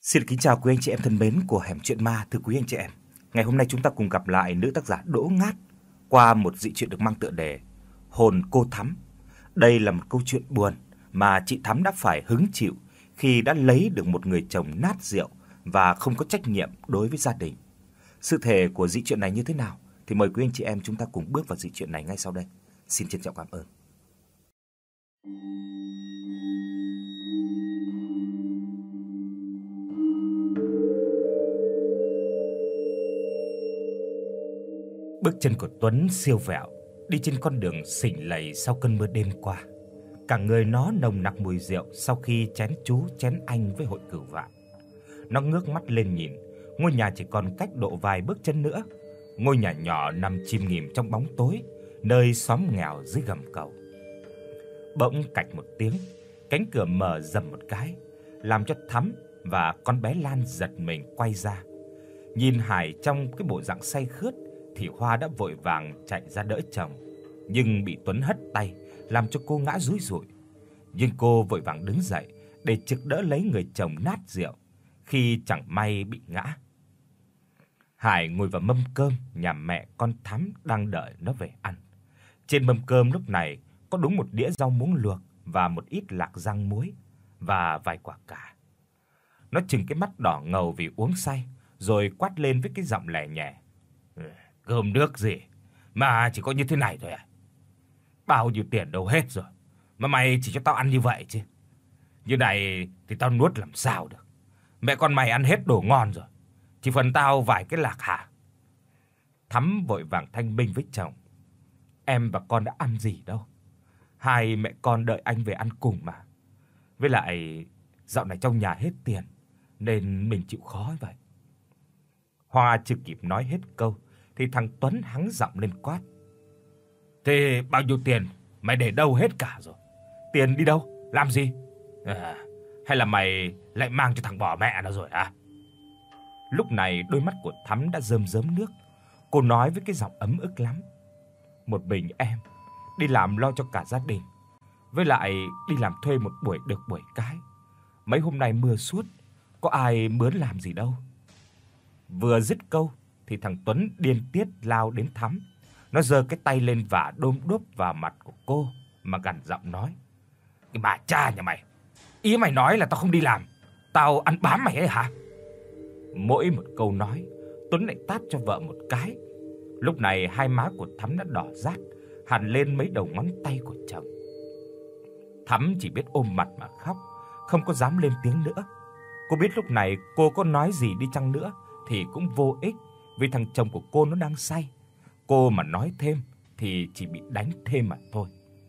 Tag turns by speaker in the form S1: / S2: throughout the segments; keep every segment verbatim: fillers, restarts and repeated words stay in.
S1: Xin kính chào quý anh chị em thân mến của Hẻm Chuyện Ma. Thưa quý anh chị em, ngày hôm nay chúng ta cùng gặp lại nữ tác giả Đỗ Ngát qua một dị truyện được mang tựa đề Hồn Cô Thắm. Đây là một câu chuyện buồn mà chị Thắm đã phải hứng chịu khi đã lấy được một người chồng nát rượu và không có trách nhiệm đối với gia đình. Sự thể của dị truyện này như thế nào thì mời quý anh chị em chúng ta cùng bước vào dị truyện này ngay sau đây. Xin trân trọng cảm ơn. Bước chân của Tuấn siêu vẹo, đi trên con đường sình lầy sau cơn mưa đêm qua. Cả người nó nồng nặc mùi rượu sau khi chén chú chén anh với hội cửu vạn. Nó ngước mắt lên nhìn, ngôi nhà chỉ còn cách độ vài bước chân nữa. Ngôi nhà nhỏ nằm chìm nghỉm trong bóng tối, nơi xóm nghèo dưới gầm cầu. Bỗng cạch một tiếng, cánh cửa mở rầm một cái, làm cho Thắm và con bé Lan giật mình quay ra. Nhìn Hải trong cái bộ dạng say khướt thì Hoa đã vội vàng chạy ra đỡ chồng, nhưng bị Tuấn hất tay, làm cho cô ngã rúi rụi. Nhưng cô vội vàng đứng dậy để trực đỡ lấy người chồng nát rượu khi chẳng may bị ngã. Hải ngồi vào mâm cơm nhà mẹ con Thắm đang đợi nó về ăn. Trên mâm cơm lúc này có đúng một đĩa rau muống luộc và một ít lạc rang muối và vài quả cà. Nó trừng cái mắt đỏ ngầu vì uống say, rồi quát lên với cái giọng lè nhẹ: "Cơm nước gì mà chỉ có như thế này thôi à? Bao nhiêu tiền đâu hết rồi mà mày chỉ cho tao ăn như vậy chứ. Như này thì tao nuốt làm sao được. Mẹ con mày ăn hết đồ ngon rồi, chỉ phần tao vài cái lạc hả?" Thắm vội vàng thanh minh với chồng: "Em và con đã ăn gì đâu. Hai mẹ con đợi anh về ăn cùng mà. Với lại dạo này trong nhà hết tiền nên mình chịu khó vậy." Hoa chưa kịp nói hết câu thì thằng Tuấn hắng giọng lên quát: "Thế bao nhiêu tiền mày để đâu hết cả rồi? Tiền đi đâu? Làm gì? À, hay là mày lại mang cho thằng bỏ mẹ nó rồi à?" Lúc này đôi mắt của Thắm đã rơm rớm nước. Cô nói với cái giọng ấm ức lắm: "Một mình em đi làm lo cho cả gia đình, với lại đi làm thuê một buổi được buổi cái. Mấy hôm nay mưa suốt, có ai mướn làm gì đâu." Vừa dứt câu thì thằng Tuấn điên tiết lao đến Thắm. Nó giơ cái tay lên vả đôm đốp vào mặt của cô mà gằn giọng nói: "Cái bà cha nhà mày, ý mày nói là tao không đi làm, tao ăn bám mày ấy hả?" Mỗi một câu nói, Tuấn lại tát cho vợ một cái. Lúc này hai má của Thắm đã đỏ rát hằn lên mấy đầu ngón tay của chồng. Thắm chỉ biết ôm mặt mà khóc, không có dám lên tiếng nữa. Cô biết lúc này cô có nói gì đi chăng nữa thì cũng vô ích, vì thằng chồng của cô nó đang say. Cô mà nói thêm thì chỉ bị đánh thêm mà thôi.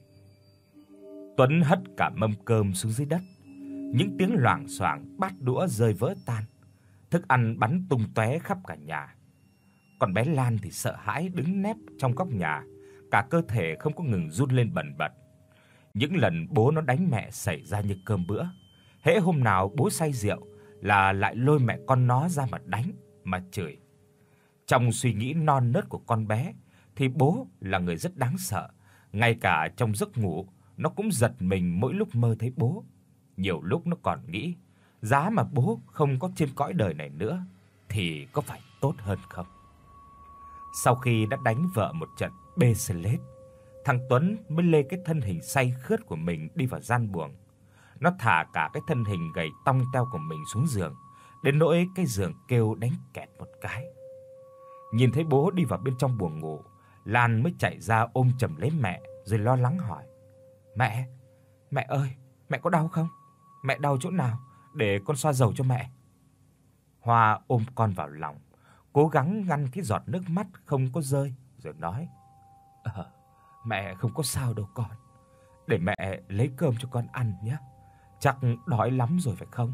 S1: Tuấn hất cả mâm cơm xuống dưới đất. Những tiếng loảng xoảng bát đũa rơi vỡ tan, thức ăn bắn tung tóe khắp cả nhà. Còn bé Lan thì sợ hãi đứng nép trong góc nhà, cả cơ thể không có ngừng run lên bần bật. Những lần bố nó đánh mẹ xảy ra như cơm bữa. Hễ hôm nào bố say rượu là lại lôi mẹ con nó ra mà đánh, mà chửi. Trong suy nghĩ non nớt của con bé thì bố là người rất đáng sợ. Ngay cả trong giấc ngủ, nó cũng giật mình mỗi lúc mơ thấy bố. Nhiều lúc nó còn nghĩ, giá mà bố không có trên cõi đời này nữa thì có phải tốt hơn không? Sau khi đã đánh vợ một trận bê xê lết, thằng Tuấn mới lê cái thân hình say khướt của mình đi vào gian buồng. Nó thả cả cái thân hình gầy tong teo của mình xuống giường, đến nỗi cái giường kêu đánh kẹt một cái. Nhìn thấy bố đi vào bên trong buồng ngủ, Lan mới chạy ra ôm chầm lấy mẹ rồi lo lắng hỏi: "Mẹ, mẹ ơi, mẹ có đau không? Mẹ đau chỗ nào để con xoa dầu cho mẹ?" Hoa ôm con vào lòng, cố gắng ngăn cái giọt nước mắt không có rơi rồi nói: "Ờ, mẹ không có sao đâu con. Để mẹ lấy cơm cho con ăn nhé. Chắc đói lắm rồi phải không?"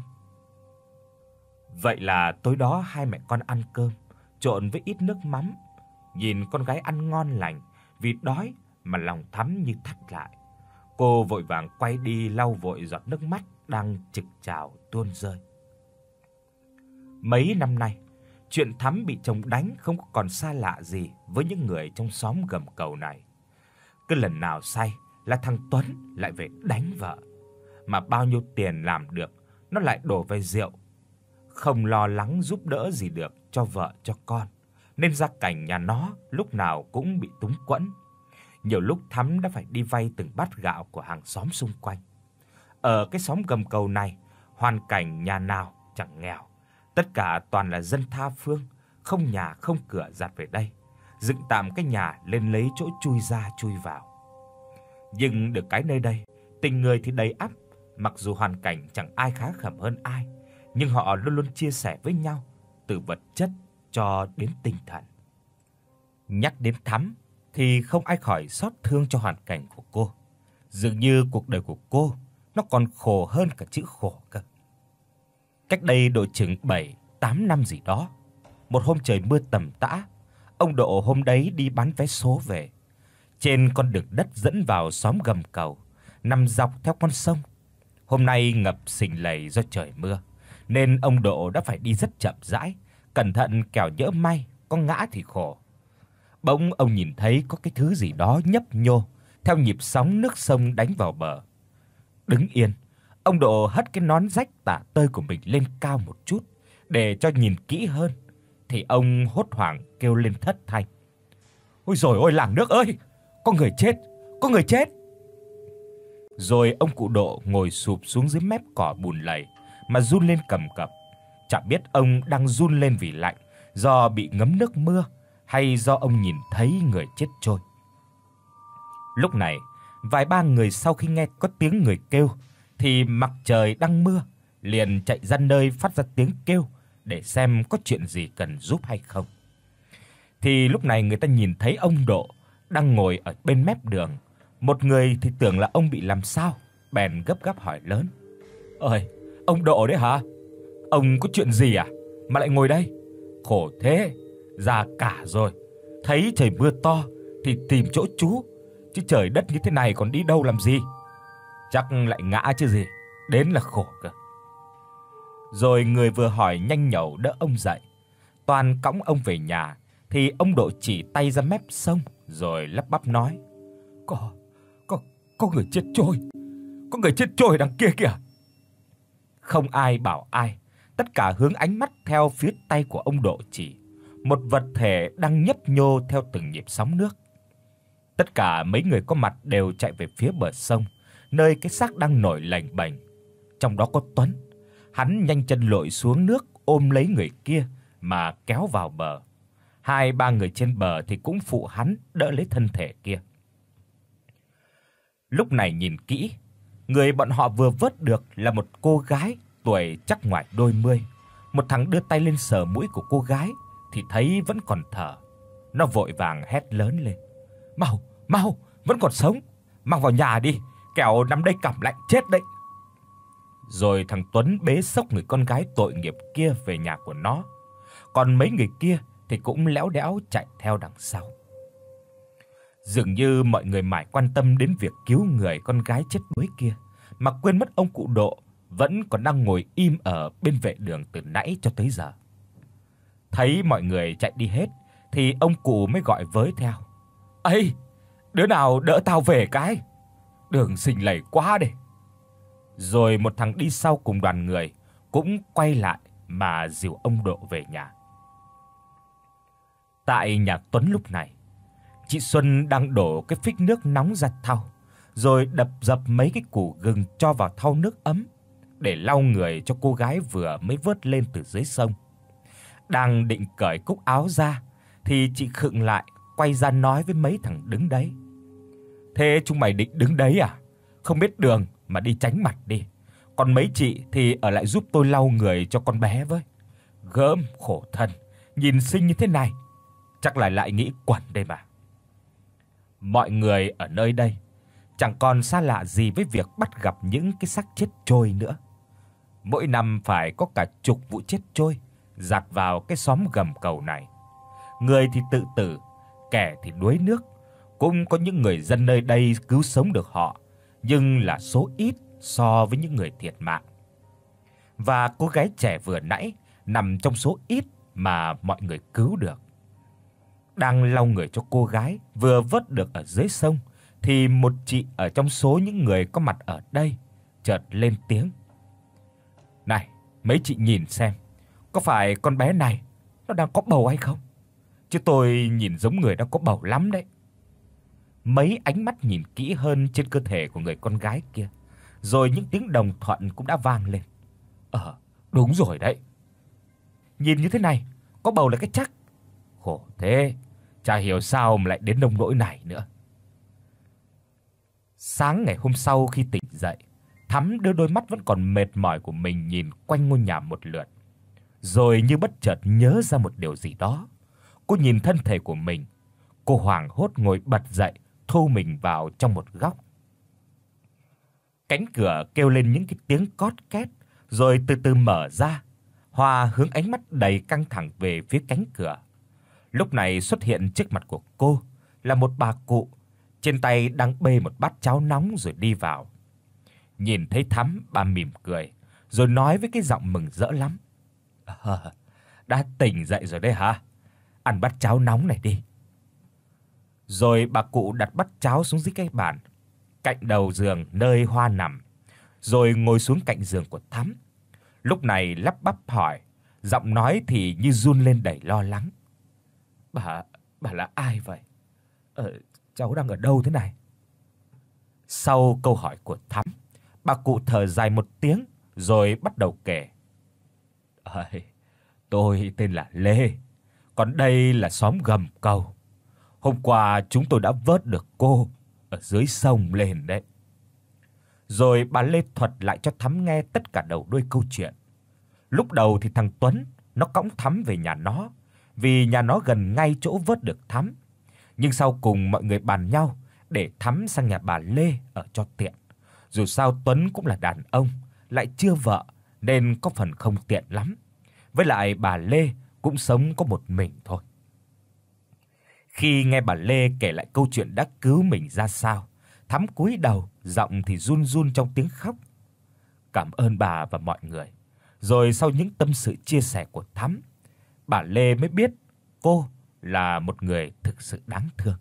S1: Vậy là tối đó hai mẹ con ăn cơm trộn với ít nước mắm. Nhìn con gái ăn ngon lành, vì đói mà lòng Thắm như thắt lại. Cô vội vàng quay đi lau vội giọt nước mắt đang trực trào tuôn rơi. Mấy năm nay, chuyện Thắm bị chồng đánh không còn xa lạ gì với những người trong xóm gầm cầu này. Cứ lần nào say là thằng Tuấn lại về đánh vợ, mà bao nhiêu tiền làm được nó lại đổ về rượu. không lo lắng giúp đỡ gì được cho vợ cho con, nên gia cảnh nhà nó lúc nào cũng bị túng quẫn. Nhiều lúc Thắm đã phải đi vay từng bát gạo của hàng xóm xung quanh. Ở cái xóm gầm cầu này, hoàn cảnh nhà nào chẳng nghèo, tất cả toàn là dân tha phương, không nhà không cửa dạt về đây, dựng tạm cái nhà lên lấy chỗ chui ra chui vào. Nhưng được cái nơi đây, tình người thì đầy ắp, mặc dù hoàn cảnh chẳng ai khá khẩm hơn ai, nhưng họ luôn luôn chia sẻ với nhau từ vật chất cho đến tinh thần. Nhắc đến Thắm thì không ai khỏi xót thương cho hoàn cảnh của cô. Dường như cuộc đời của cô nó còn khổ hơn cả chữ khổ cơ. Cách đây độ chừng bảy tám năm gì đó, một hôm trời mưa tầm tã, ông Độ hôm đấy đi bán vé số về. Trên con đường đất dẫn vào xóm gầm cầu, nằm dọc theo con sông. Hôm nay ngập sình lầy do trời mưa, nên ông Độ đã phải đi rất chậm rãi, cẩn thận kẻo nhỡ may có ngã thì khổ. Bỗng ông nhìn thấy có cái thứ gì đó nhấp nhô theo nhịp sóng nước sông đánh vào bờ. Đứng yên, ông Độ hất cái nón rách tả tơi của mình lên cao một chút để cho nhìn kỹ hơn, thì ông hốt hoảng kêu lên thất thanh: "Ôi giời ơi, làng nước ơi, có người chết, có người chết!" Rồi ông cụ Độ ngồi xụp xuống dưới mép cỏ bùn lầy mà run lên cầm cập. Chẳng biết ông đang run lên vì lạnh, do bị ngấm nước mưa, hay do ông nhìn thấy người chết trôi. Lúc này, vài ba người sau khi nghe có tiếng người kêu thì mặc trời đang mưa, liền chạy ra nơi phát ra tiếng kêu để xem có chuyện gì cần giúp hay không. Thì lúc này người ta nhìn thấy ông Độ đang ngồi ở bên mép đường. Một người thì tưởng là ông bị làm sao, bèn gấp gáp hỏi lớn: "Ơi, ông Độ đấy hả? Ông có chuyện gì à mà lại ngồi đây? Khổ thế, già cả rồi, thấy trời mưa to thì tìm chỗ trú, chứ trời đất như thế này còn đi đâu làm gì? Chắc lại ngã chứ gì, đến là khổ cơ." Rồi người vừa hỏi nhanh nhẩu đỡ ông dậy. Toàn cõng ông về nhà thì ông Độ chỉ tay ra mép sông rồi lắp bắp nói: "Có có có người chết trôi. Có người chết trôi đằng kia kìa." Không ai bảo ai, tất cả hướng ánh mắt theo phía tay của ông Độ chỉ, một vật thể đang nhấp nhô theo từng nhịp sóng nước. Tất cả mấy người có mặt đều chạy về phía bờ sông, nơi cái xác đang nổi lềnh bềnh. Trong đó có Tuấn, hắn nhanh chân lội xuống nước ôm lấy người kia mà kéo vào bờ. Hai ba người trên bờ thì cũng phụ hắn đỡ lấy thân thể kia. Lúc này nhìn kỹ, người bọn họ vừa vớt được là một cô gái tuổi chắc ngoài đôi mươi. Một thằng đưa tay lên sờ mũi của cô gái thì thấy vẫn còn thở. Nó vội vàng hét lớn lên: "Mau, mau, vẫn còn sống, mang vào nhà đi, kẻo nằm đây cảm lạnh chết đấy." Rồi thằng Tuấn bế xốc người con gái tội nghiệp kia về nhà của nó. Còn mấy người kia thì cũng léo đéo chạy theo đằng sau. Dường như mọi người mải quan tâm đến việc cứu người con gái chết đuối kia, mà quên mất ông cụ Độ vẫn còn đang ngồi im ở bên vệ đường từ nãy cho tới giờ. Thấy mọi người chạy đi hết thì ông cụ mới gọi với theo: "Ây, đứa nào đỡ tao về cái, đường sình lầy quá đi." Rồi một thằng đi sau cùng đoàn người cũng quay lại mà dìu ông Độ về nhà. Tại nhà Tuấn lúc này, chị Xuân đang đổ cái phích nước nóng ra thau, rồi đập dập mấy cái củ gừng cho vào thau nước ấm để lau người cho cô gái vừa mới vớt lên từ dưới sông. Đang định cởi cúc áo ra thì chị khựng lại, quay ra nói với mấy thằng đứng đấy: "Thế chúng mày định đứng đấy à? Không biết đường mà đi tránh mặt đi. Còn mấy chị thì ở lại giúp tôi lau người cho con bé với. Gớm khổ thân, nhìn xinh như thế này, chắc là lại nghĩ quẩn đây mà." Mọi người ở nơi đây chẳng còn xa lạ gì với việc bắt gặp những cái xác chết trôi nữa. Mỗi năm phải có cả chục vụ chết trôi dạt vào cái xóm gầm cầu này. Người thì tự tử, kẻ thì đuối nước. Cũng có những người dân nơi đây cứu sống được họ, nhưng là số ít so với những người thiệt mạng. Và cô gái trẻ vừa nãy nằm trong số ít mà mọi người cứu được. Đang lau người cho cô gái vừa vớt được ở dưới sông thì một chị ở trong số những người có mặt ở đây chợt lên tiếng: "Này, mấy chị nhìn xem, có phải con bé này nó đang có bầu hay không? Chứ tôi nhìn giống người đang có bầu lắm đấy." Mấy ánh mắt nhìn kỹ hơn trên cơ thể của người con gái kia, rồi những tiếng đồng thuận cũng đã vang lên. "Ờ, đúng rồi đấy. Nhìn như thế này, có bầu là cái chắc. Khổ thế, chả hiểu sao mà lại đến nông nỗi này nữa." Sáng ngày hôm sau khi tỉnh dậy, Thắm đưa đôi mắt vẫn còn mệt mỏi của mình nhìn quanh ngôi nhà một lượt, rồi như bất chợt nhớ ra một điều gì đó. Cô nhìn thân thể của mình, cô hoảng hốt ngồi bật dậy, thu mình vào trong một góc. Cánh cửa kêu lên những cái tiếng cót két, rồi từ từ mở ra. Hoa hướng ánh mắt đầy căng thẳng về phía cánh cửa. Lúc này xuất hiện trước mặt của cô là một bà cụ, trên tay đang bê một bát cháo nóng rồi đi vào. Nhìn thấy Thắm, bà mỉm cười, rồi nói với cái giọng mừng rỡ lắm: "À, đã tỉnh dậy rồi đấy hả? Ăn bát cháo nóng này đi." Rồi bà cụ đặt bát cháo xuống dưới cái bàn cạnh đầu giường nơi Hoa nằm, rồi ngồi xuống cạnh giường của Thắm. Lúc này lắp bắp hỏi, giọng nói thì như run lên đầy lo lắng: "Bà, bà là ai vậy? Ờ, cháu đang ở đâu thế này?" Sau câu hỏi của Thắm, bà cụ thở dài một tiếng rồi bắt đầu kể: "Ơi, tôi tên là Lê, còn đây là xóm Gầm Cầu. Hôm qua chúng tôi đã vớt được cô ở dưới sông lên đấy." Rồi bà Lê thuật lại cho Thắm nghe tất cả đầu đuôi câu chuyện. Lúc đầu thì thằng Tuấn nó cõng Thắm về nhà nó, vì nhà nó gần ngay chỗ vớt được Thắm. Nhưng sau cùng mọi người bàn nhau để Thắm sang nhà bà Lê ở cho tiện. Dù sao Tuấn cũng là đàn ông, lại chưa vợ nên có phần không tiện lắm. Với lại bà Lê cũng sống có một mình thôi. Khi nghe bà Lê kể lại câu chuyện đã cứu mình ra sao, Thắm cúi đầu, giọng thì run run trong tiếng khóc. Cảm ơn bà và mọi người. Rồi sau những tâm sự chia sẻ của Thắm, bà Lê mới biết cô là một người thực sự đáng thương.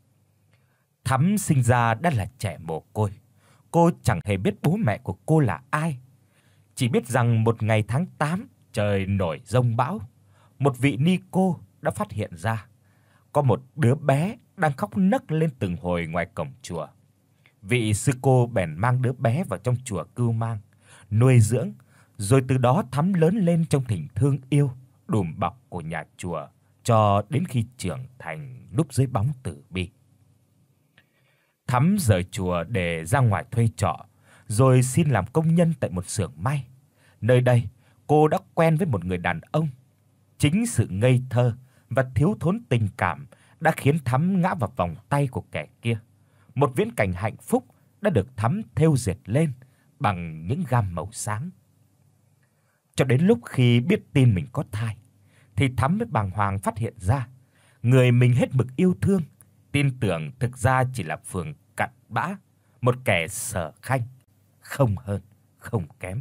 S1: Thắm sinh ra đã là trẻ mồ côi. Cô chẳng hề biết bố mẹ của cô là ai. Chỉ biết rằng một ngày tháng tám, trời nổi giông bão, một vị ni cô đã phát hiện ra có một đứa bé đang khóc nấc lên từng hồi ngoài cổng chùa. Vị sư cô bèn mang đứa bé vào trong chùa cưu mang, nuôi dưỡng, rồi từ đó Thắm lớn lên trong tình thương yêu đùm bọc của nhà chùa cho đến khi trưởng thành núp dưới bóng từ bi. Thắm rời chùa để ra ngoài thuê trọ, rồi xin làm công nhân tại một xưởng may. Nơi đây, cô đã quen với một người đàn ông. Chính sự ngây thơ và thiếu thốn tình cảm đã khiến Thắm ngã vào vòng tay của kẻ kia. Một viễn cảnh hạnh phúc đã được Thắm thêu dệt lên bằng những gam màu sáng. Cho đến lúc khi biết tin mình có thai, thì Thắm mới bàng hoàng phát hiện ra, người mình hết mực yêu thương, tin tưởng thực ra chỉ là phường cặn bã, một kẻ sở khanh, không hơn, không kém.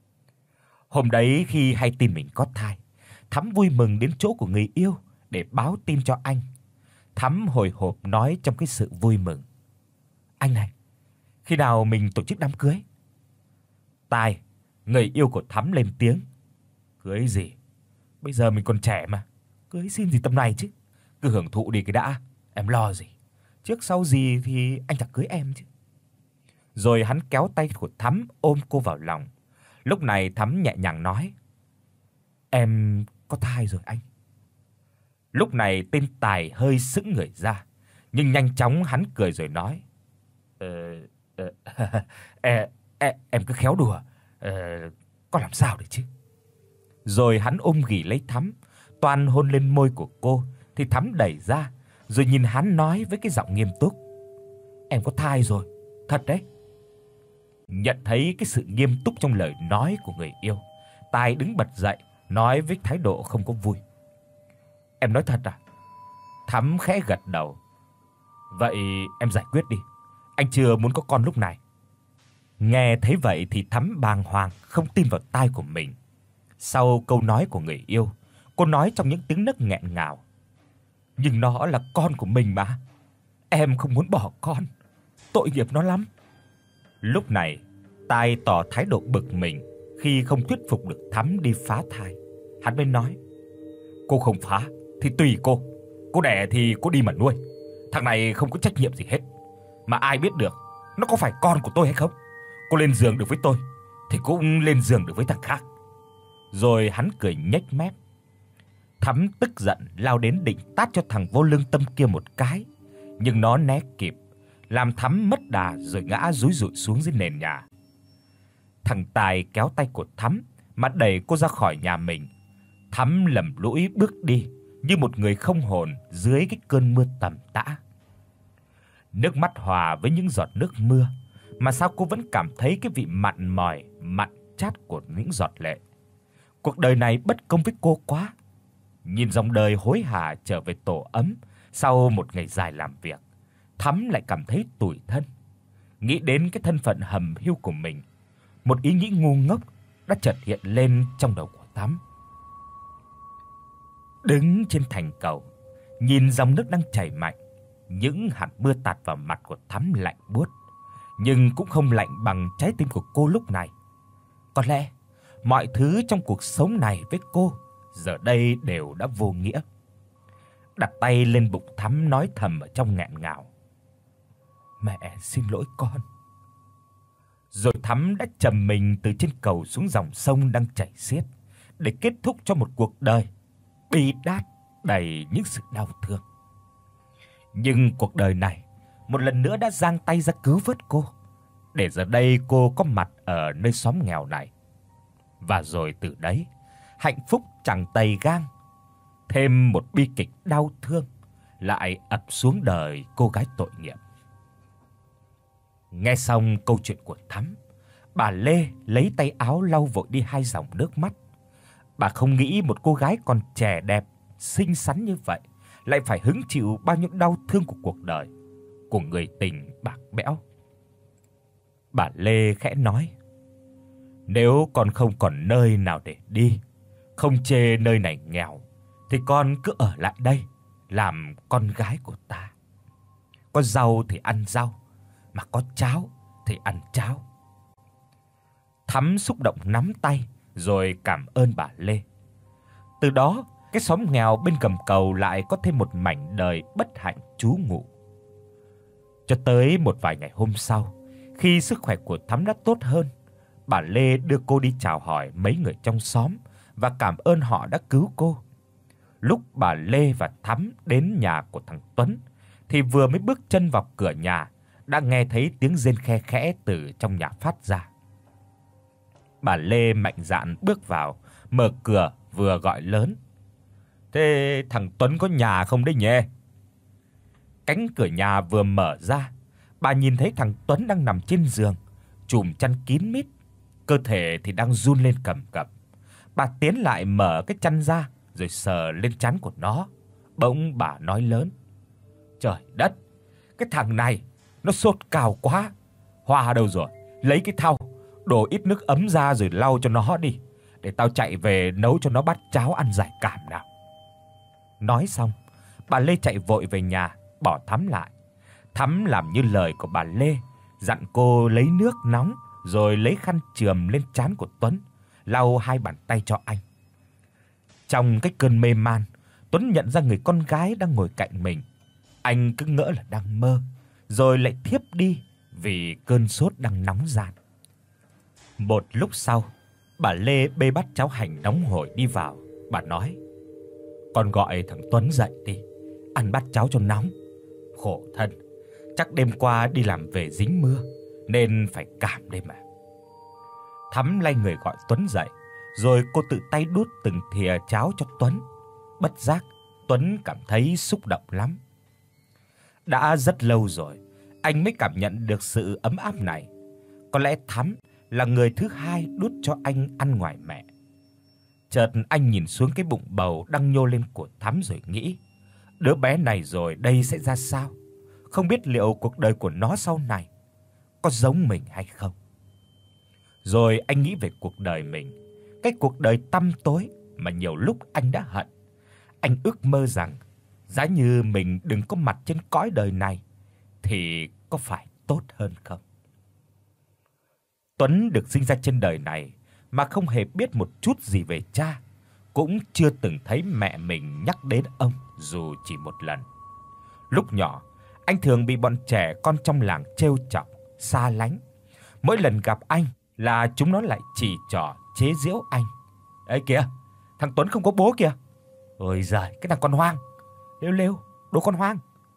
S1: Hôm đấy khi hay tin mình có thai, Thắm vui mừng đến chỗ của người yêu để báo tin cho anh. Thắm hồi hộp nói trong cái sự vui mừng: "Anh này, khi nào mình tổ chức đám cưới?" Tai người yêu của Thắm lên tiếng: "Cưới gì? Bây giờ mình còn trẻ mà, cưới xin gì tầm này chứ. Cứ hưởng thụ đi cái đã, em lo gì. Trước sau gì thì anh chẳng cưới em chứ." Rồi hắn kéo tay của Thắm ôm cô vào lòng. Lúc này Thắm nhẹ nhàng nói: "Em có thai rồi anh." Lúc này tên Tài hơi sững người ra, nhưng nhanh chóng hắn cười rồi nói: "Ờ ờ e, e, em cứ khéo đùa, ờ có làm sao được chứ." Rồi hắn ôm ghì lấy Thắm, toan hôn lên môi của cô thì Thắm đẩy ra, rồi nhìn hắn nói với cái giọng nghiêm túc: "Em có thai rồi, thật đấy." Nhận thấy cái sự nghiêm túc trong lời nói của người yêu, Tài đứng bật dậy, nói với thái độ không có vui: "Em nói thật à?" Thắm khẽ gật đầu: "Vậy em giải quyết đi, anh chưa muốn có con lúc này." Nghe thấy vậy thì Thắm bàng hoàng không tin vào tai của mình. Sau câu nói của người yêu, cô nói trong những tiếng nấc nghẹn ngào: "Nhưng nó là con của mình mà. Em không muốn bỏ con, tội nghiệp nó lắm." Lúc này, Tài tỏ thái độ bực mình khi không thuyết phục được Thắm đi phá thai. Hắn mới nói: "Cô không phá thì tùy cô, cô đẻ thì cô đi mà nuôi. Thằng này không có trách nhiệm gì hết. Mà ai biết được nó có phải con của tôi hay không? Cô lên giường được với tôi thì cũng lên giường được với thằng khác." Rồi hắn cười nhếch mép. Thắm tức giận lao đến định tát cho thằng vô lương tâm kia một cái, nhưng nó né kịp, làm Thắm mất đà rồi ngã rúi rụi xuống dưới nền nhà. Thằng Tài kéo tay của Thắm mà đẩy cô ra khỏi nhà mình. Thắm lầm lũi bước đi như một người không hồn dưới cái cơn mưa tầm tã. Nước mắt hòa với những giọt nước mưa, mà sao cô vẫn cảm thấy cái vị mặn mòi, mặn chát của những giọt lệ. Cuộc đời này bất công với cô quá. Nhìn dòng đời hối hả trở về tổ ấm sau một ngày dài làm việc, Thắm lại cảm thấy tủi thân. Nghĩ đến cái thân phận hầm hiu của mình, một ý nghĩ ngu ngốc đã chợt hiện lên trong đầu của Thắm. Đứng trên thành cầu, nhìn dòng nước đang chảy mạnh, những hạt mưa tạt vào mặt của Thắm lạnh buốt, nhưng cũng không lạnh bằng trái tim của cô lúc này. Có lẽ mọi thứ trong cuộc sống này với cô giờ đây đều đã vô nghĩa. Đặt tay lên bụng Thắm nói thầm ở trong nghẹn ngào: "Mẹ xin lỗi con." Rồi Thắm đã trầm mình từ trên cầu xuống dòng sông đang chảy xiết để kết thúc cho một cuộc đời bi đát đầy những sự đau thương. Nhưng cuộc đời này một lần nữa đã giang tay ra cứu vớt cô, để giờ đây cô có mặt ở nơi xóm nghèo này. Và rồi từ đấy, hạnh phúc chẳng tày gang, thêm một bi kịch đau thương lại ập xuống đời cô gái tội nghiệp. Nghe xong câu chuyện của Thắm, bà Lê lấy tay áo lau vội đi hai dòng nước mắt. Bà không nghĩ một cô gái còn trẻ đẹp, xinh xắn như vậy lại phải hứng chịu bao nhiêu đau thương của cuộc đời, của người tình bạc bẽo. Bà Lê khẽ nói: "Nếu con không còn nơi nào để đi, không chê nơi này nghèo, thì con cứ ở lại đây làm con gái của ta. Có rau thì ăn rau, mà có cháo thì ăn cháo." Thắm xúc động nắm tay rồi cảm ơn bà Lê. Từ đó, cái xóm nghèo bên gầm cầu lại có thêm một mảnh đời bất hạnh trú ngụ. Cho tới một vài ngày hôm sau, khi sức khỏe của Thắm đã tốt hơn, bà Lê đưa cô đi chào hỏi mấy người trong xóm và cảm ơn họ đã cứu cô. Lúc bà Lê và Thắm đến nhà của thằng Tuấn thì vừa mới bước chân vào cửa nhà đã nghe thấy tiếng rên khe khẽ từ trong nhà phát ra. Bà Lê mạnh dạn bước vào, mở cửa vừa gọi lớn: "Thế thằng Tuấn có nhà không đấy nhỉ?" Cánh cửa nhà vừa mở ra, bà nhìn thấy thằng Tuấn đang nằm trên giường, trùm chăn kín mít, cơ thể thì đang run lên cầm cập. Bà tiến lại mở cái chăn ra rồi sờ lên trán của nó. Bỗng bà nói lớn: "Trời đất, cái thằng này nó sốt cao quá. Hoa đâu rồi? Lấy cái thau, đổ ít nước ấm ra rồi lau cho nó đi, để tao chạy về nấu cho nó bát cháo ăn giải cảm nào." Nói xong, bà Lê chạy vội về nhà, bỏ Thắm lại. Thắm làm như lời của bà Lê, dặn cô lấy nước nóng rồi lấy khăn chườm lên trán của Tuấn, lau hai bàn tay cho anh. Trong cái cơn mê man, Tuấn nhận ra người con gái đang ngồi cạnh mình. Anh cứ ngỡ là đang mơ, rồi lại thiếp đi vì cơn sốt đang nóng ran. Một lúc sau, bà Lê bê bát cháo hành nóng hổi đi vào. Bà nói: "Con gọi thằng Tuấn dậy đi, ăn bát cháo cho nóng. Khổ thân, chắc đêm qua đi làm về dính mưa nên phải cảm đây mà." Thắm lay người gọi Tuấn dậy, rồi cô tự tay đút từng thìa cháo cho Tuấn. Bất giác, Tuấn cảm thấy xúc động lắm. Đã rất lâu rồi anh mới cảm nhận được sự ấm áp này. Có lẽ Thắm là người thứ hai đút cho anh ăn ngoài mẹ. Chợt anh nhìn xuống cái bụng bầu đang nhô lên của Thắm rồi nghĩ, đứa bé này rồi đây sẽ ra sao? Không biết liệu cuộc đời của nó sau này có giống mình hay không? Rồi anh nghĩ về cuộc đời mình, cái cuộc đời tăm tối mà nhiều lúc anh đã hận. Anh ước mơ rằng giá như mình đừng có mặt trên cõi đời này thì có phải tốt hơn không? Tuấn được sinh ra trên đời này mà không hề biết một chút gì về cha. cũng chưa từng thấy mẹ mình nhắc đến ông dù chỉ một lần. Lúc nhỏ, anh thường bị bọn trẻ con trong làng trêu chọc, xa lánh. Mỗi lần gặp anh là chúng nó lại chỉ trỏ chế giễu anh. "Ấy kìa, thằng Tuấn không có bố kìa. Ôi giời, cái thằng con hoang. Lêu lêu, đồ con hoang."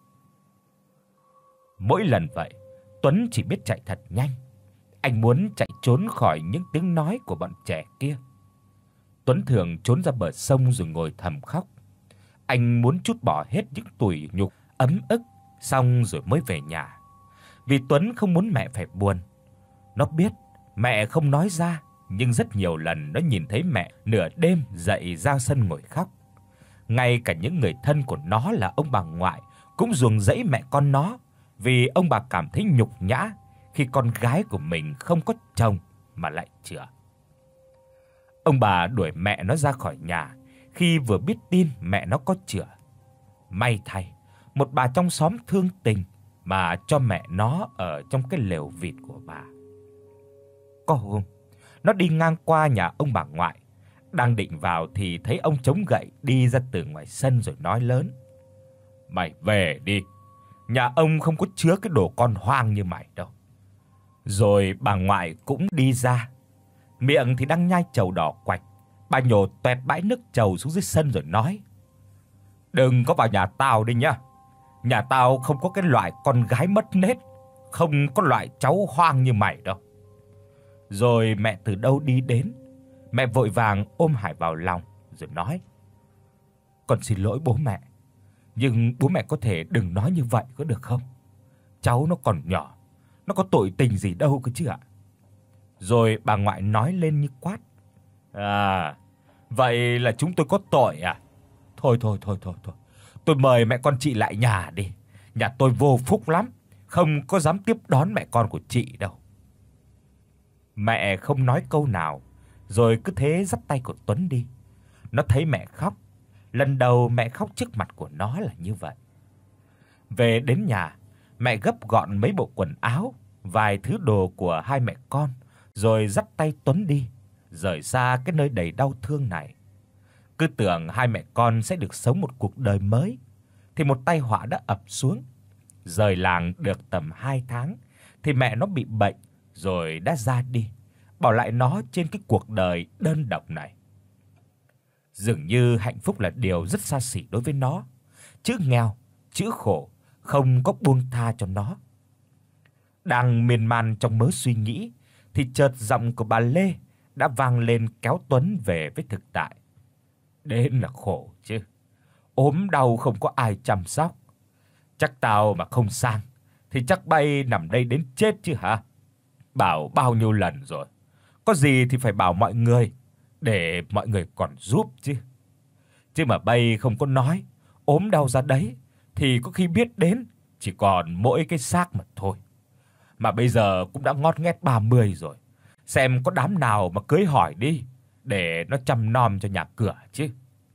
S1: Mỗi lần vậy, Tuấn chỉ biết chạy thật nhanh. Anh muốn chạy trốn khỏi những tiếng nói của bọn trẻ kia. Tuấn thường trốn ra bờ sông rồi ngồi thầm khóc. Anh muốn trút bỏ hết những tủi nhục, ấm ức xong rồi mới về nhà. Vì Tuấn không muốn mẹ phải buồn. Nó biết mẹ không nói ra, nhưng rất nhiều lần nó nhìn thấy mẹ nửa đêm dậy ra sân ngồi khóc. Ngay cả những người thân của nó là ông bà ngoại cũng ruồng rẫy mẹ con nó, vì ông bà cảm thấy nhục nhã khi con gái của mình không có chồng mà lại chữa. Ông bà đuổi mẹ nó ra khỏi nhà khi vừa biết tin mẹ nó có chữa. May thay, một bà trong xóm thương tình mà cho mẹ nó ở trong cái lều vịt của bà. Có hôm, nó đi ngang qua nhà ông bà ngoại, đang định vào thì thấy ông chống gậy đi ra từ ngoài sân rồi nói lớn: "Mày về đi, nhà ông không có chứa cái đồ con hoang như mày đâu." Rồi bà ngoại cũng đi ra, miệng thì đang nhai trầu đỏ quạch. Bà nhổ toẹt bãi nước trầu xuống dưới sân rồi nói: "Đừng có vào nhà tao đi nhá. Nhà tao không có cái loại con gái mất nết, không có loại cháu hoang như mày đâu." Rồi mẹ từ đâu đi đến, mẹ vội vàng ôm Hải vào lòng rồi nói: "Con xin lỗi bố mẹ, nhưng bố mẹ có thể đừng nói như vậy có được không? Cháu nó còn nhỏ, nó có tội tình gì đâu cơ chứ ạ." Rồi bà ngoại nói lên như quát: "À, vậy là chúng tôi có tội à? Thôi thôi thôi thôi thôi. Tôi mời mẹ con chị lại nhà đi. Nhà tôi vô phúc lắm, không có dám tiếp đón mẹ con của chị đâu." Mẹ không nói câu nào, rồi cứ thế dắt tay của Tuấn đi. Nó thấy mẹ khóc, lần đầu mẹ khóc trước mặt của nó là như vậy. Về đến nhà, mẹ gấp gọn mấy bộ quần áo, vài thứ đồ của hai mẹ con, rồi dắt tay Tuấn đi, rời xa cái nơi đầy đau thương này. Cứ tưởng hai mẹ con sẽ được sống một cuộc đời mới, thì một tai họa đã ập xuống. Rời làng được tầm hai tháng thì mẹ nó bị bệnh rồi đã ra đi, bỏ lại nó trên cái cuộc đời đơn độc này. Dường như hạnh phúc là điều rất xa xỉ đối với nó. Chữ nghèo, chữ khổ không có buông tha cho nó. Đang miên man trong mớ suy nghĩ thì chợt giọng của bà Lê đã vang lên kéo Tuấn về với thực tại. Đến là khổ chứ. Ốm đau không có ai chăm sóc. Chắc tao mà không sang thì chắc bay nằm đây đến chết chứ hả? Bảo bao nhiêu lần rồi, có gì thì phải bảo mọi người để mọi người còn giúp chứ. Chứ mà bay không có nói, ốm đau ra đấy thì có khi biết đến chỉ còn mỗi cái xác mà thôi. Mà bây giờ cũng đã ngót nghét ba mươi rồi, xem có đám nào mà cưới hỏi đi để nó chăm nom cho nhà cửa chứ."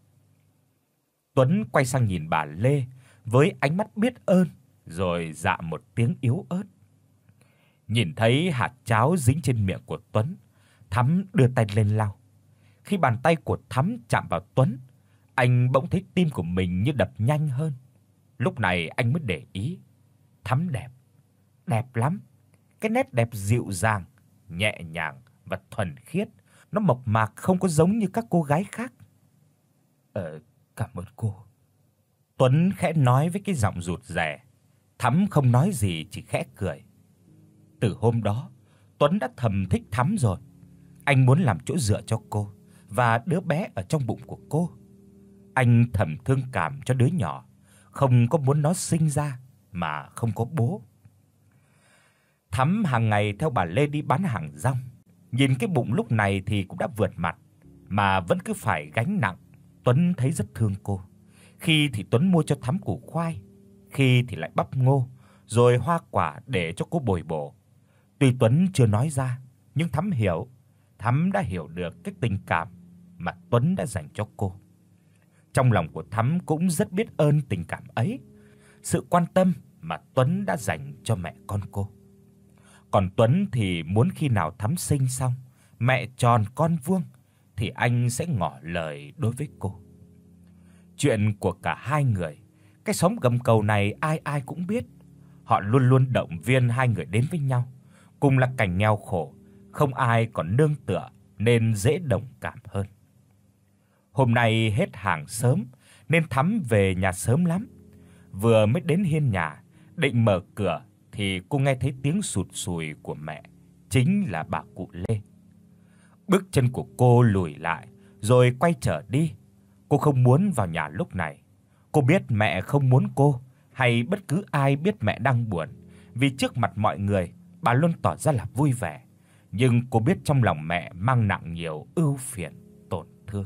S1: Tuấn quay sang nhìn bà Lê với ánh mắt biết ơn, rồi dạ một tiếng yếu ớt. Nhìn thấy hạt cháo dính trên miệng của Tuấn, Thắm đưa tay lên lau. Khi bàn tay của Thắm chạm vào Tuấn, anh bỗng thấy tim của mình như đập nhanh hơn. Lúc này anh mới để ý, Thắm đẹp, đẹp lắm. Cái nét đẹp dịu dàng, nhẹ nhàng và thuần khiết, nó mộc mạc không có giống như các cô gái khác. "Ờ, cảm ơn cô." Tuấn khẽ nói với cái giọng rụt rè. Thắm không nói gì, chỉ khẽ cười. Từ hôm đó, Tuấn đã thầm thích Thắm rồi. Anh muốn làm chỗ dựa cho cô và đứa bé ở trong bụng của cô. Anh thầm thương cảm cho đứa nhỏ, không có muốn nó sinh ra mà không có bố. Thắm hàng ngày theo bà Lê đi bán hàng rong. Nhìn cái bụng lúc này thì cũng đã vượt mặt mà vẫn cứ phải gánh nặng. Tuấn thấy rất thương cô. Khi thì Tuấn mua cho Thắm củ khoai, khi thì lại bắp ngô, rồi hoa quả để cho cô bồi bổ. Tuy Tuấn chưa nói ra, nhưng Thắm hiểu, Thắm đã hiểu được cái tình cảm mà Tuấn đã dành cho cô. Trong lòng của Thắm cũng rất biết ơn tình cảm ấy, sự quan tâm mà Tuấn đã dành cho mẹ con cô. Còn Tuấn thì muốn khi nào Thắm sinh xong, mẹ tròn con vuông thì anh sẽ ngỏ lời đối với cô. Chuyện của cả hai người, cái xóm gầm cầu này ai ai cũng biết. Họ luôn luôn động viên hai người đến với nhau, cùng là cảnh nghèo khổ, không ai còn nương tựa nên dễ đồng cảm hơn. Hôm nay hết hàng sớm nên Thắm về nhà sớm lắm. Vừa mới đến hiên nhà, định mở cửa thì cô nghe thấy tiếng sụt sùi của mẹ, chính là bà cụ Lê. Bước chân của cô lùi lại rồi quay trở đi. Cô không muốn vào nhà lúc này. Cô biết mẹ không muốn cô hay bất cứ ai biết mẹ đang buồn, vì trước mặt mọi người bà luôn tỏ ra là vui vẻ, nhưng cô biết trong lòng mẹ mang nặng nhiều ưu phiền, tổn thương.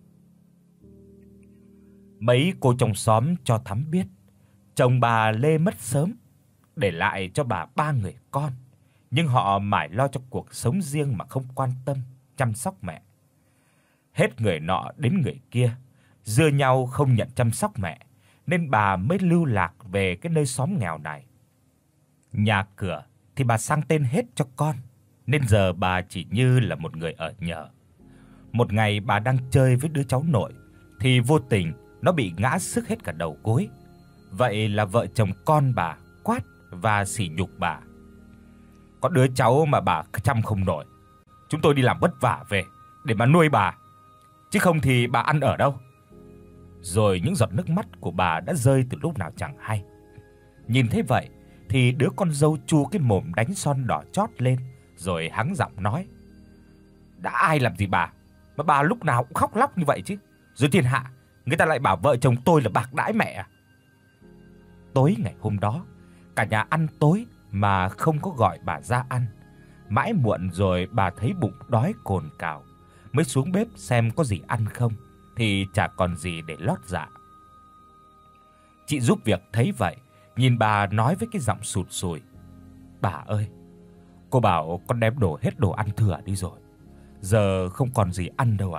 S1: Mấy cô trong xóm cho Thắm biết, chồng bà Lê mất sớm, để lại cho bà ba người con, nhưng họ mải lo cho cuộc sống riêng mà không quan tâm chăm sóc mẹ. Hết người nọ đến người kia, dưa nhau không nhận chăm sóc mẹ, nên bà mới lưu lạc về cái nơi xóm nghèo này. Nhà cửa thì bà sang tên hết cho con, nên giờ bà chỉ như là một người ở nhờ. Một ngày bà đang chơi với đứa cháu nội thì vô tình nó bị ngã xước hết cả đầu gối. Vậy là vợ chồng con bà quát và sỉ nhục bà. Có đứa cháu mà bà chăm không nổi, chúng tôi đi làm vất vả về để mà nuôi bà, chứ không thì bà ăn ở đâu. Rồi những giọt nước mắt của bà đã rơi từ lúc nào chẳng hay. Nhìn thấy vậy thì đứa con dâu chu cái mồm đánh son đỏ chót lên, rồi hắng giọng nói: "Đã ai làm gì bà mà bà lúc nào cũng khóc lóc như vậy chứ? Rồi thiên hạ người ta lại bảo vợ chồng tôi là bạc đãi mẹ à?" Tối ngày hôm đó, cả nhà ăn tối mà không có gọi bà ra ăn. Mãi muộn rồi bà thấy bụng đói cồn cào, mới xuống bếp xem có gì ăn không thì chả còn gì để lót dạ. Chị giúp việc thấy vậy, nhìn bà nói với cái giọng sụt sùi: "Bà ơi, cô bảo con đem đổ hết đồ ăn thừa đi rồi, giờ không còn gì ăn đâu ạ."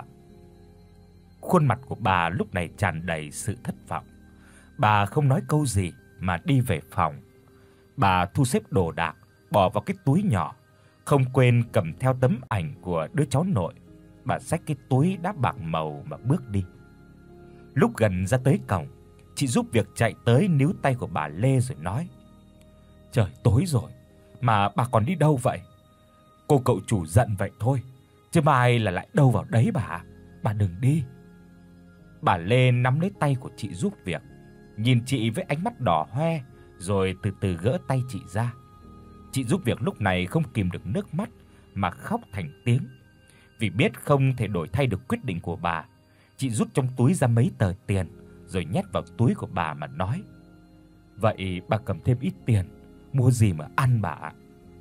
S1: Khuôn mặt của bà lúc này tràn đầy sự thất vọng. Bà không nói câu gì mà đi về phòng. Bà thu xếp đồ đạc, bỏ vào cái túi nhỏ, không quên cầm theo tấm ảnh của đứa cháu nội. Bà xách cái túi đã bạc màu mà bước đi. Lúc gần ra tới cổng, chị giúp việc chạy tới níu tay của bà Lê rồi nói: "Trời tối rồi mà bà còn đi đâu vậy? Cô cậu chủ giận vậy thôi, chứ mai là lại đâu vào đấy bà, bà đừng đi." Bà Lê nắm lấy tay của chị giúp việc, nhìn chị với ánh mắt đỏ hoe, rồi từ từ gỡ tay chị ra. Chị giúp việc lúc này không kìm được nước mắt mà khóc thành tiếng. Vì biết không thể đổi thay được quyết định của bà, chị rút trong túi ra mấy tờ tiền rồi nhét vào túi của bà mà nói: "Vậy bà cầm thêm ít tiền, mua gì mà ăn bà ạ."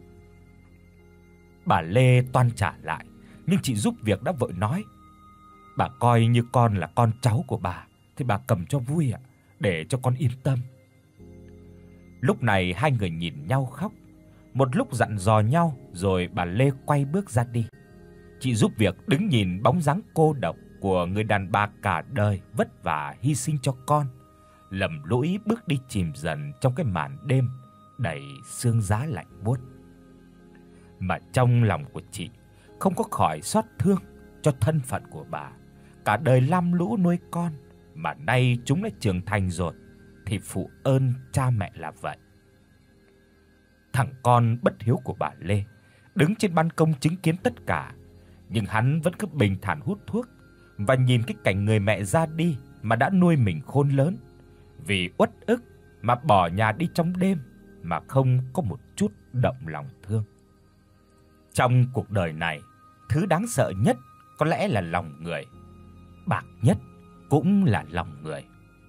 S1: Bà Lê toan trả lại, nhưng chị giúp việc đã vội nói: "Bà coi như con là con cháu của bà thì bà cầm cho vui ạ, để cho con yên tâm." Lúc này hai người nhìn nhau khóc, một lúc dặn dò nhau rồi bà Lê quay bước ra đi. Chị giúp việc đứng nhìn bóng dáng cô độc của người đàn bà cả đời vất vả hy sinh cho con, lầm lũi bước đi chìm dần trong cái màn đêm đầy sương giá lạnh buốt. Mà trong lòng của chị không có khỏi xót thương cho thân phận của bà, cả đời lam lũ nuôi con mà nay chúng đã trưởng thành rồi thì phụ ơn cha mẹ là vậy. Thằng con bất hiếu của bà Lê đứng trên ban công chứng kiến tất cả, nhưng hắn vẫn cứ bình thản hút thuốc và nhìn cái cảnh người mẹ ra đi mà đã nuôi mình khôn lớn, vì uất ức mà bỏ nhà đi trong đêm mà không có một chút động lòng thương. Trong cuộc đời này, thứ đáng sợ nhất có lẽ là lòng người, bạc nhất cũng là lòng người.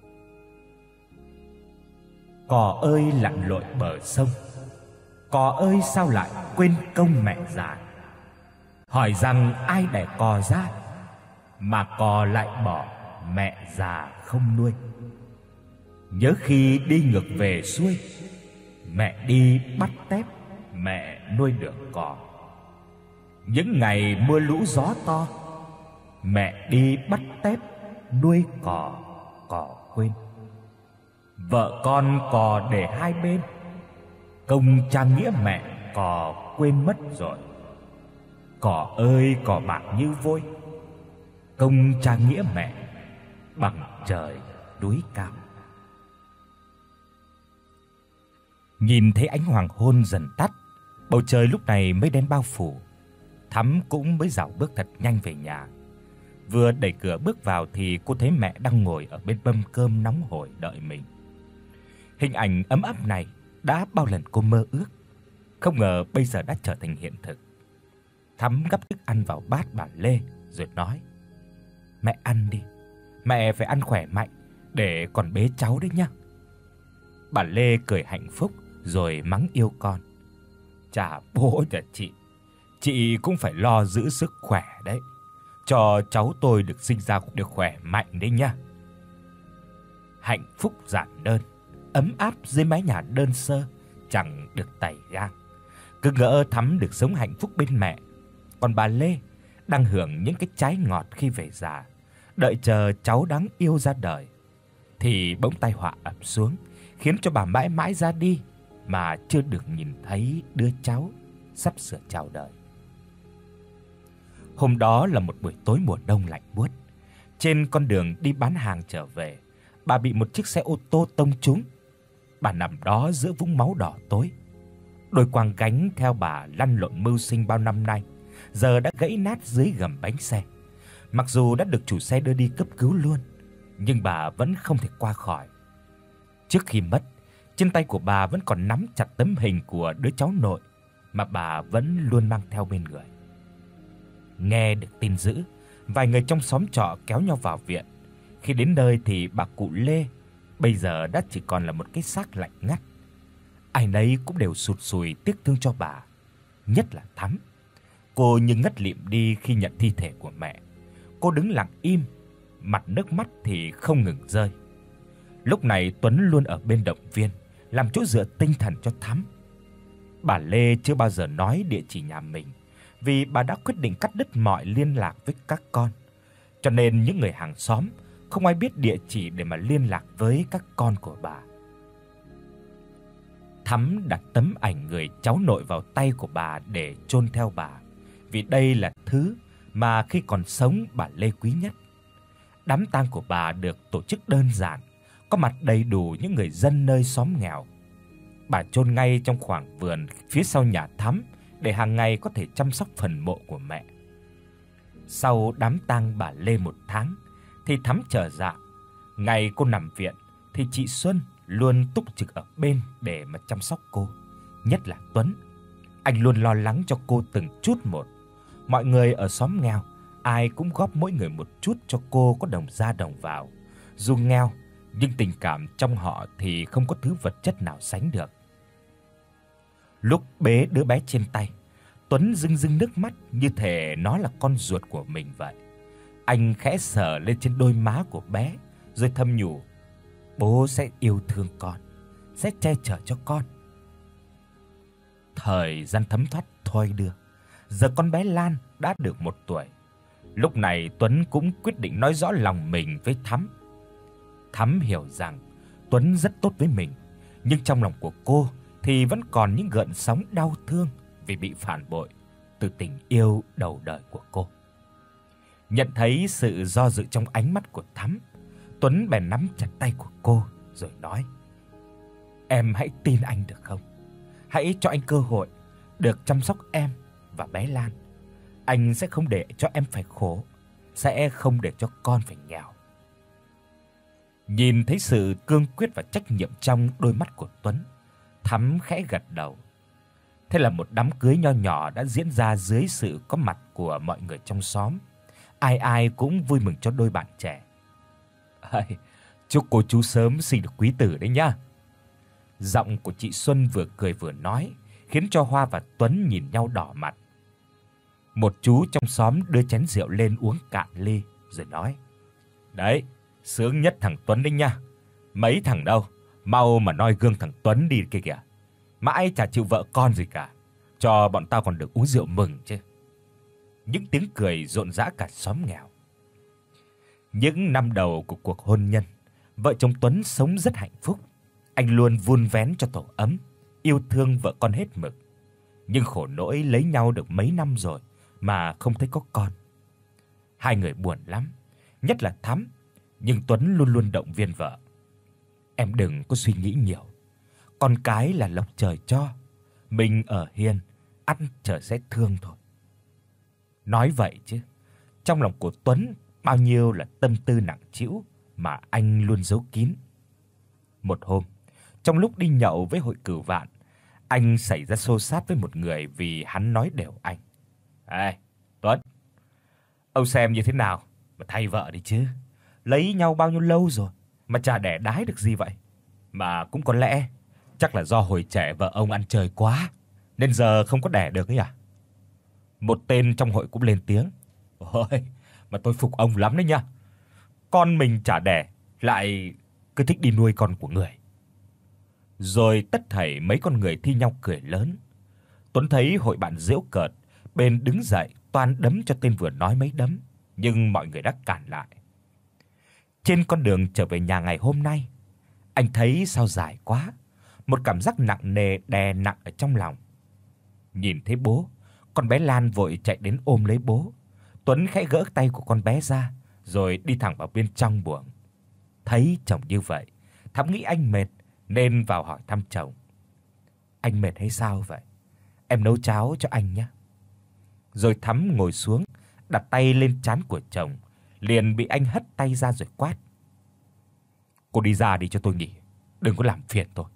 S1: Cò ơi lặn lội bờ sông, cò ơi sao lại quên công mẹ già. Hỏi rằng ai đẻ cò ra, mà cò lại bỏ mẹ già không nuôi. Nhớ khi đi ngược về xuôi, mẹ đi bắt tép, mẹ nuôi được cò. Những ngày mưa lũ gió to, mẹ đi bắt tép nuôi cò, cò quên. Vợ con cò để hai bên, công cha nghĩa mẹ cò quên mất rồi. Cò ơi cò bạc như vôi, công cha nghĩa mẹ bằng trời núi cao. Nhìn thấy ánh hoàng hôn dần tắt, bầu trời lúc này mây đen bao phủ, Thắm cũng mới dạo bước thật nhanh về nhà. Vừa đẩy cửa bước vào thì cô thấy mẹ đang ngồi ở bên mâm cơm nóng hổi đợi mình. Hình ảnh ấm áp này đã bao lần cô mơ ước, không ngờ bây giờ đã trở thành hiện thực. Thắm gắp thức ăn vào bát bà Lê rồi nói: "Mẹ ăn đi, mẹ phải ăn khỏe mạnh để còn bế cháu đấy nhá." Bà Lê cười hạnh phúc rồi mắng yêu con: "Chà bố chà chị, chị cũng phải lo giữ sức khỏe đấy, cho cháu tôi được sinh ra cũng được khỏe mạnh đấy nhá." Hạnh phúc giản đơn, ấm áp dưới mái nhà đơn sơ, chẳng được tày gang. Cứ ngỡ Thắm được sống hạnh phúc bên mẹ, còn bà Lê đang hưởng những cái trái ngọt khi về già, đợi chờ cháu đáng yêu ra đời, thì bỗng tai họa ập xuống, khiến cho bà mãi mãi ra đi mà chưa được nhìn thấy đứa cháu sắp sửa chào đời. Hôm đó là một buổi tối mùa đông lạnh buốt. Trên con đường đi bán hàng trở về, bà bị một chiếc xe ô tô tông trúng. Bà nằm đó giữa vũng máu đỏ tối. Đôi quàng gánh theo bà lăn lộn mưu sinh bao năm nay giờ đã gãy nát dưới gầm bánh xe. Mặc dù đã được chủ xe đưa đi cấp cứu luôn, nhưng bà vẫn không thể qua khỏi. Trước khi mất, trên tay của bà vẫn còn nắm chặt tấm hình của đứa cháu nội mà bà vẫn luôn mang theo bên người. Nghe được tin dữ, vài người trong xóm trọ kéo nhau vào viện. Khi đến nơi thì bà cụ Lê bây giờ đã chỉ còn là một cái xác lạnh ngắt. Ai nấy cũng đều sụt sùi tiếc thương cho bà, nhất là Thắm. Cô như ngất lịm đi khi nhận thi thể của mẹ. Cô đứng lặng im, mặt nước mắt thì không ngừng rơi. Lúc này Tuấn luôn ở bên động viên, làm chỗ dựa tinh thần cho Thắm. Bà Lê chưa bao giờ nói địa chỉ nhà mình, vì bà đã quyết định cắt đứt mọi liên lạc với các con. Cho nên những người hàng xóm không ai biết địa chỉ để mà liên lạc với các con của bà. Thắm đặt tấm ảnh người cháu nội vào tay của bà để chôn theo bà, vì đây là thứ mà khi còn sống bà Lê quý nhất. Đám tang của bà được tổ chức đơn giản, có mặt đầy đủ những người dân nơi xóm nghèo. Bà chôn ngay trong khoảng vườn phía sau nhà Thắm để hàng ngày có thể chăm sóc phần mộ của mẹ. Sau đám tang bà Lê một tháng thì Thắm trở dạ. Ngày cô nằm viện thì chị Xuân luôn túc trực ở bên để mà chăm sóc cô, nhất là Tuấn. Anh luôn lo lắng cho cô từng chút một. Mọi người ở xóm nghèo ai cũng góp mỗi người một chút cho cô có đồng ra đồng vào. Dù nghèo nhưng tình cảm trong họ thì không có thứ vật chất nào sánh được. Lúc bế đứa bé trên tay, Tuấn rưng rưng nước mắt như thể nó là con ruột của mình vậy. Anh khẽ sờ lên trên đôi má của bé rồi thầm nhủ: "Bố sẽ yêu thương con, sẽ che chở cho con." Thời gian thấm thoát thoi đưa. Giờ con bé Lan đã được một tuổi. Lúc này Tuấn cũng quyết định nói rõ lòng mình với Thắm. Thắm hiểu rằng Tuấn rất tốt với mình, nhưng trong lòng của cô thì vẫn còn những gợn sóng đau thương vì bị phản bội từ tình yêu đầu đời của cô. Nhận thấy sự do dự trong ánh mắt của Thắm, Tuấn bèn nắm chặt tay của cô rồi nói: "Em hãy tin anh được không? Hãy cho anh cơ hội được chăm sóc em và bé Lan. Anh sẽ không để cho em phải khổ, sẽ không để cho con phải nghèo." Nhìn thấy sự cương quyết và trách nhiệm trong đôi mắt của Tuấn, Thắm khẽ gật đầu. Thế là một đám cưới nho nhỏ đã diễn ra dưới sự có mặt của mọi người trong xóm. Ai ai cũng vui mừng cho đôi bạn trẻ. "Chúc cô chú sớm sinh được quý tử đấy nhá." Giọng của chị Xuân vừa cười vừa nói, khiến cho Hoa và Tuấn nhìn nhau đỏ mặt. Một chú trong xóm đưa chén rượu lên uống cạn ly rồi nói: "Đấy, sướng nhất thằng Tuấn đấy nha. Mấy thằng đâu, mau mà noi gương thằng Tuấn đi kia kìa. Mãi chả chịu vợ con gì cả, cho bọn tao còn được uống rượu mừng chứ." Những tiếng cười rộn rã cả xóm nghèo. Những năm đầu của cuộc hôn nhân, vợ chồng Tuấn sống rất hạnh phúc. Anh luôn vun vén cho tổ ấm, yêu thương vợ con hết mực. Nhưng khổ nỗi lấy nhau được mấy năm rồi mà không thấy có con. Hai người buồn lắm, nhất là Thắm, nhưng Tuấn luôn luôn động viên vợ. Em đừng có suy nghĩ nhiều, con cái là lộc trời cho, mình ở hiền, ăn trời sẽ thương thôi. Nói vậy chứ, trong lòng của Tuấn bao nhiêu là tâm tư nặng trĩu mà anh luôn giấu kín. Một hôm, trong lúc đi nhậu với hội cửu vạn, anh xảy ra xô xát với một người vì hắn nói đều anh. "Ê, Tuấn, ông xem như thế nào mà thay vợ đi chứ. Lấy nhau bao nhiêu lâu rồi mà chả đẻ đái được gì vậy. Mà cũng có lẽ chắc là do hồi trẻ vợ ông ăn chơi quá nên giờ không có đẻ được ấy à?" Một tên trong hội cũng lên tiếng. "Ôi, mà tôi phục ông lắm đấy nha. Con mình chả đẻ lại cứ thích đi nuôi con của người." Rồi tất thảy mấy con người thi nhau cười lớn. Tuấn thấy hội bạn giễu cợt, bèn đứng dậy toan đấm cho tên vừa nói mấy đấm, nhưng mọi người đã cản lại. Trên con đường trở về nhà ngày hôm nay, anh thấy sao dài quá, một cảm giác nặng nề đè nặng ở trong lòng. Nhìn thấy bố, con bé Lan vội chạy đến ôm lấy bố. Tuấn khẽ gỡ tay của con bé ra, rồi đi thẳng vào bên trong buồng. Thấy chồng như vậy, Thắm nghĩ anh mệt nên vào hỏi thăm chồng. "Anh mệt hay sao vậy? Em nấu cháo cho anh nhé." Rồi Thắm ngồi xuống, đặt tay lên trán của chồng, liền bị anh hất tay ra rồi quát. "Cô đi ra đi cho tôi nghỉ, đừng có làm phiền tôi."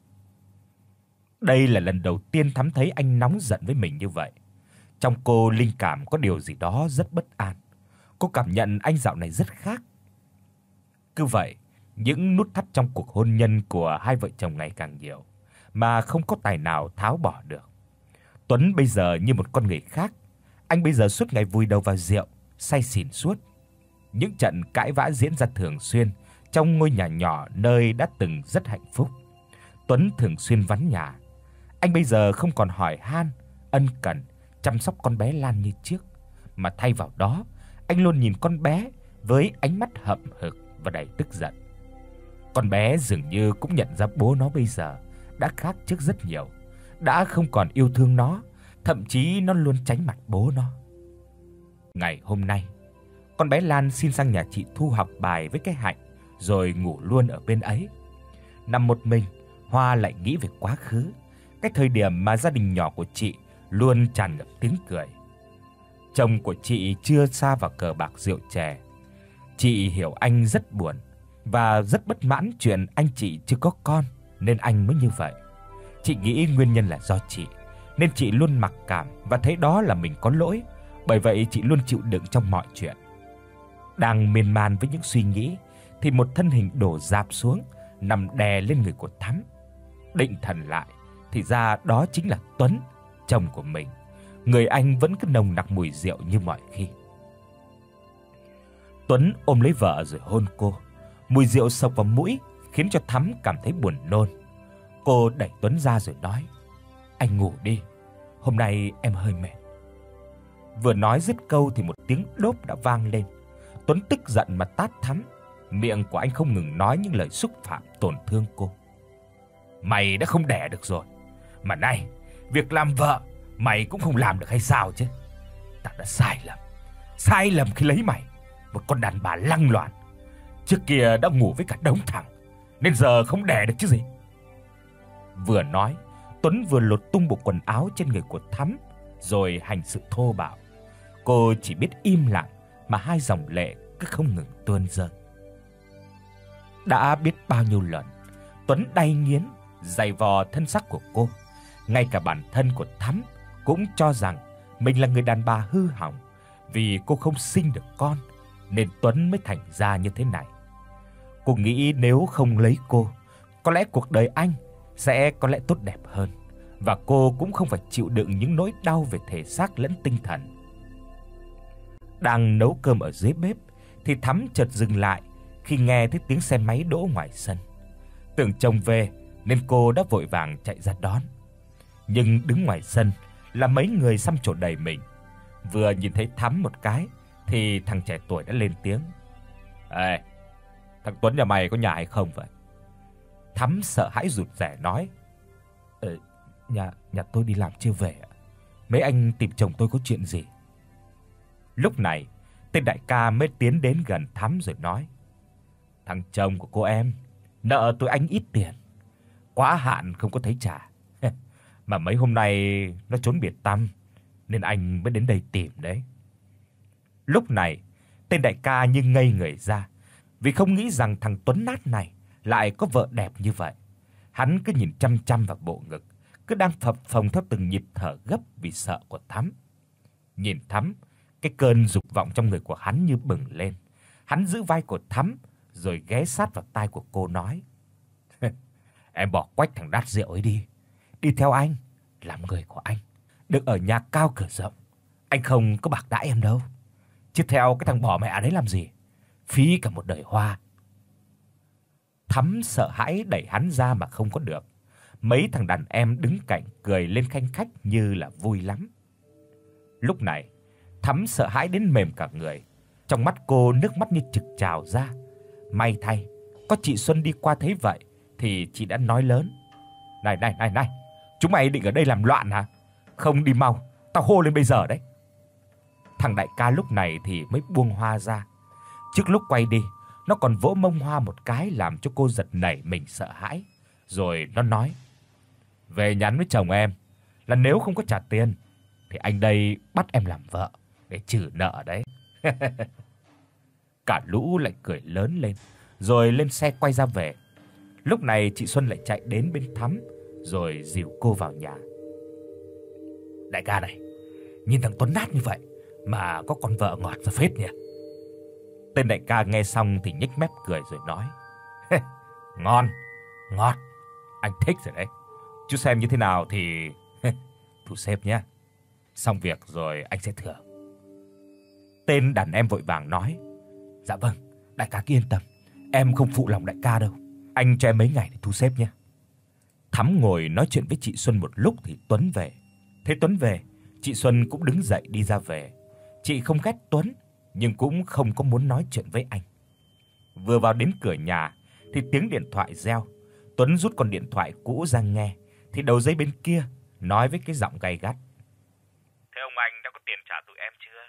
S1: Đây là lần đầu tiên Thắm thấy anh nóng giận với mình như vậy. Trong cô linh cảm có điều gì đó rất bất an. Cô cảm nhận anh dạo này rất khác. Cứ vậy, những nút thắt trong cuộc hôn nhân của hai vợ chồng ngày càng nhiều mà không có tài nào tháo bỏ được. Tuấn bây giờ như một con người khác, anh bây giờ suốt ngày vùi đầu vào rượu, say xỉn suốt. Những trận cãi vã diễn ra thường xuyên trong ngôi nhà nhỏ nơi đã từng rất hạnh phúc. Tuấn thường xuyên vắng nhà. Anh bây giờ không còn hỏi han, ân cần chăm sóc con bé Lan như trước, mà thay vào đó, anh luôn nhìn con bé với ánh mắt hậm hực và đầy tức giận. Con bé dường như cũng nhận ra bố nó bây giờ đã khác trước rất nhiều, đã không còn yêu thương nó, thậm chí nó luôn tránh mặt bố nó. Ngày hôm nay, con bé Lan xin sang nhà chị Thu học bài với cái Hạnh rồi ngủ luôn ở bên ấy. Nằm một mình, Hoa lại nghĩ về quá khứ, cái thời điểm mà gia đình nhỏ của chị luôn tràn ngập tiếng cười. Chồng của chị chưa sa vào cờ bạc rượu chè. Chị hiểu anh rất buồn và rất bất mãn chuyện anh chị chưa có con nên anh mới như vậy. Chị nghĩ nguyên nhân là do chị, nên chị luôn mặc cảm và thấy đó là mình có lỗi, bởi vậy chị luôn chịu đựng trong mọi chuyện. Đang miên man với những suy nghĩ thì một thân hình đổ rạp xuống, nằm đè lên người của Thắm. Định thần lại thì ra đó chính là Tuấn, chồng của mình. Người anh vẫn cứ nồng nặc mùi rượu như mọi khi. Tuấn ôm lấy vợ rồi hôn cô. Mùi rượu xộc vào mũi khiến cho Thắm cảm thấy buồn nôn. Cô đẩy Tuấn ra rồi nói: "Anh ngủ đi, hôm nay em hơi mệt." Vừa nói dứt câu thì một tiếng đốp đã vang lên. Tuấn tức giận mà tát Thắm. Miệng của anh không ngừng nói những lời xúc phạm tổn thương cô. "Mày đã không đẻ được rồi, mà nay việc làm vợ mày cũng không làm được hay sao chứ? Tao đã sai lầm, sai lầm khi lấy mày, một con đàn bà lăng loàn. Trước kia đã ngủ với cả đống thằng, nên giờ không đẻ được chứ gì." Vừa nói, Tuấn vừa lột tung bộ quần áo trên người của Thắm rồi hành sự thô bạo. Cô chỉ biết im lặng mà hai dòng lệ cứ không ngừng tuôn rơi. Đã biết bao nhiêu lần Tuấn đay nghiến giày vò thân xác của cô, ngay cả bản thân của Thắm cũng cho rằng mình là người đàn bà hư hỏng, vì cô không sinh được con nên Tuấn mới thành ra như thế này. Cô nghĩ nếu không lấy cô, có lẽ cuộc đời anh sẽ có lẽ tốt đẹp hơn, và cô cũng không phải chịu đựng những nỗi đau về thể xác lẫn tinh thần. Đang nấu cơm ở dưới bếp thì Thắm chợt dừng lại khi nghe thấy tiếng xe máy đỗ ngoài sân. Tưởng chồng về nên cô đã vội vàng chạy ra đón. Nhưng đứng ngoài sân là mấy người xăm trổ đầy mình. Vừa nhìn thấy Thắm một cái thì thằng trẻ tuổi đã lên tiếng: "Ê, thằng Tuấn nhà mày có nhà hay không vậy?" Thắm sợ hãi rụt rè nói: "Ờ, nhà nhà tôi đi làm chưa về ạ. Mấy anh tìm chồng tôi có chuyện gì?" Lúc này, Tên đại ca mới tiến đến gần Thắm rồi nói: "Thằng chồng của cô em nợ tụi anh ít tiền, quá hạn không có thấy trả. Mà mấy hôm nay nó trốn biệt tăm nên anh mới đến đây tìm đấy." Lúc này, tên đại ca như ngây người ra, vì không nghĩ rằng thằng Tuấn Nát này lại có vợ đẹp như vậy. Hắn cứ nhìn chăm chăm vào bộ ngực, cứ đang phập phồng theo từng nhịp thở gấp vì sợ của Thắm. Nhìn Thắm, cái cơn dục vọng trong người của hắn như bừng lên. Hắn giữ vai của Thắm rồi ghé sát vào tai của cô nói: "Em bỏ quách thằng Đát rượu ấy đi, đi theo anh, làm người của anh, được ở nhà cao cửa rộng. Anh không có bạc đãi em đâu. Chứ theo cái thằng bỏ mẹ đấy làm gì, phí cả một đời hoa." Thắm sợ hãi đẩy hắn ra mà không có được. Mấy thằng đàn em đứng cạnh cười lên khanh khách như là vui lắm. Lúc này, Thắm sợ hãi đến mềm cả người. Trong mắt cô nước mắt như trực trào ra. May thay, có chị Xuân đi qua thấy vậy thì chị đã nói lớn: "Này này này này, chúng mày định ở đây làm loạn hả? Không đi mau, tao hô lên bây giờ đấy." Thằng đại ca lúc này thì mới buông Hoa ra. Trước lúc quay đi, nó còn vỗ mông Hoa một cái làm cho cô giật nảy mình sợ hãi. Rồi nó nói: "Về nhắn với chồng em là nếu không có trả tiền thì anh đây bắt em làm vợ để trừ nợ đấy." Cả lũ lại cười lớn lên, rồi lên xe quay ra về. Lúc này chị Xuân lại chạy đến bên Thắm rồi dìu cô vào nhà. "Đại ca này, nhìn thằng Tuấn Nát như vậy mà có con vợ ngọt ra phết nhỉ." Tên đại ca nghe xong thì nhếch mép cười rồi nói: "Ngon, ngọt, anh thích rồi đấy. Chú xem như thế nào thì thu xếp nhé. Xong việc rồi anh sẽ thưởng." Tên đàn em vội vàng nói: "Dạ vâng, đại ca cứ yên tâm, em không phụ lòng đại ca đâu. Anh cho em mấy ngày để thu xếp nhé." Thắm ngồi nói chuyện với chị Xuân một lúc thì Tuấn về. Thế Tuấn về, chị Xuân cũng đứng dậy đi ra về. Chị không ghét Tuấn nhưng cũng không có muốn nói chuyện với anh. Vừa vào đến cửa nhà thì tiếng điện thoại reo. Tuấn rút con điện thoại cũ ra nghe thì đầu dây bên kia nói với cái giọng gay gắt: "Thế ông anh đã có tiền trả tụi em chưa?"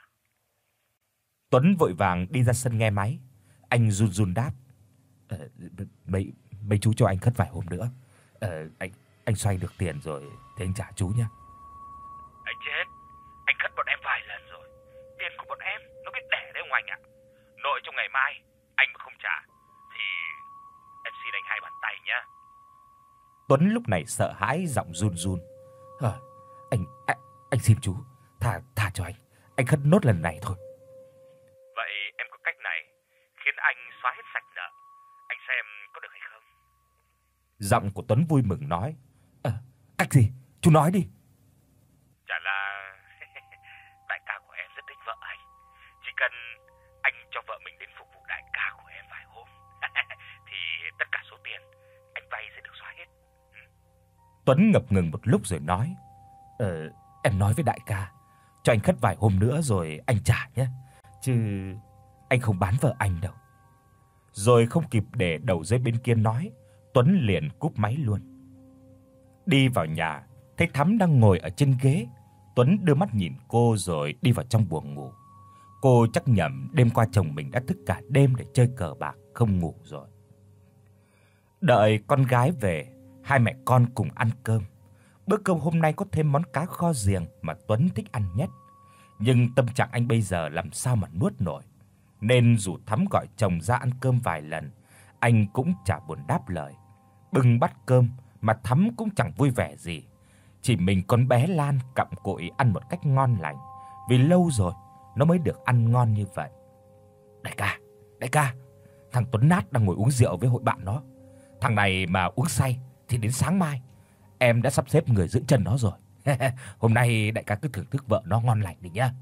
S1: Tuấn vội vàng đi ra sân nghe máy. Anh run run đáp: "Ờ, mấy mấy chú cho anh khất vài hôm nữa. Ờ, anh anh xoay được tiền rồi thì anh trả chú nhé." "Anh chết, anh khất bọn em vài lần rồi. Tiền của bọn em nó biết đẻ đấy ông anh ạ. Nội trong ngày mai anh mà không trả thì em xin anh hai bàn tay nhé." Tuấn lúc này sợ hãi giọng run run: "Ờ, anh, anh anh xin chú, tha tha cho anh. Anh khất nốt lần này thôi." "Vậy em có cách này khiến anh xóa hết sạch nợ. Anh xem có được hay không?" Giọng của Tuấn vui mừng nói: "Ờ, cách gì? Chú nói đi." "Chả là đại ca của em rất thích vợ anh. Chỉ cần anh cho vợ mình đến phục vụ đại ca của em vài hôm thì tất cả số tiền anh vay sẽ được xóa hết." Ừ. Tuấn ngập ngừng một lúc rồi nói: "Ờ, em nói với đại ca cho anh khất vài hôm nữa rồi anh trả nhé. Chứ anh không bán vợ anh đâu." Rồi không kịp để đầu dây bên kia nói, Tuấn liền cúp máy luôn. Đi vào nhà, thấy Thắm đang ngồi ở trên ghế. Tuấn đưa mắt nhìn cô rồi đi vào trong buồng ngủ. Cô chắc nhầm đêm qua chồng mình đã thức cả đêm để chơi cờ bạc không ngủ rồi. Đợi con gái về, hai mẹ con cùng ăn cơm. Bữa cơm hôm nay có thêm món cá kho riềng mà Tuấn thích ăn nhất. Nhưng tâm trạng anh bây giờ làm sao mà nuốt nổi. Nên dù Thắm gọi chồng ra ăn cơm vài lần, anh cũng chả buồn đáp lời. Bưng bát cơm mà Thắm cũng chẳng vui vẻ gì. Chỉ mình con bé Lan cặm cụi ăn một cách ngon lành, vì lâu rồi nó mới được ăn ngon như vậy. "Đại ca, đại ca, thằng Tuấn Nát đang ngồi uống rượu với hội bạn nó. Thằng này mà uống say thì đến sáng mai em đã sắp xếp người giữ chân nó rồi. Hôm nay đại ca cứ thưởng thức vợ nó ngon lành đi nhá."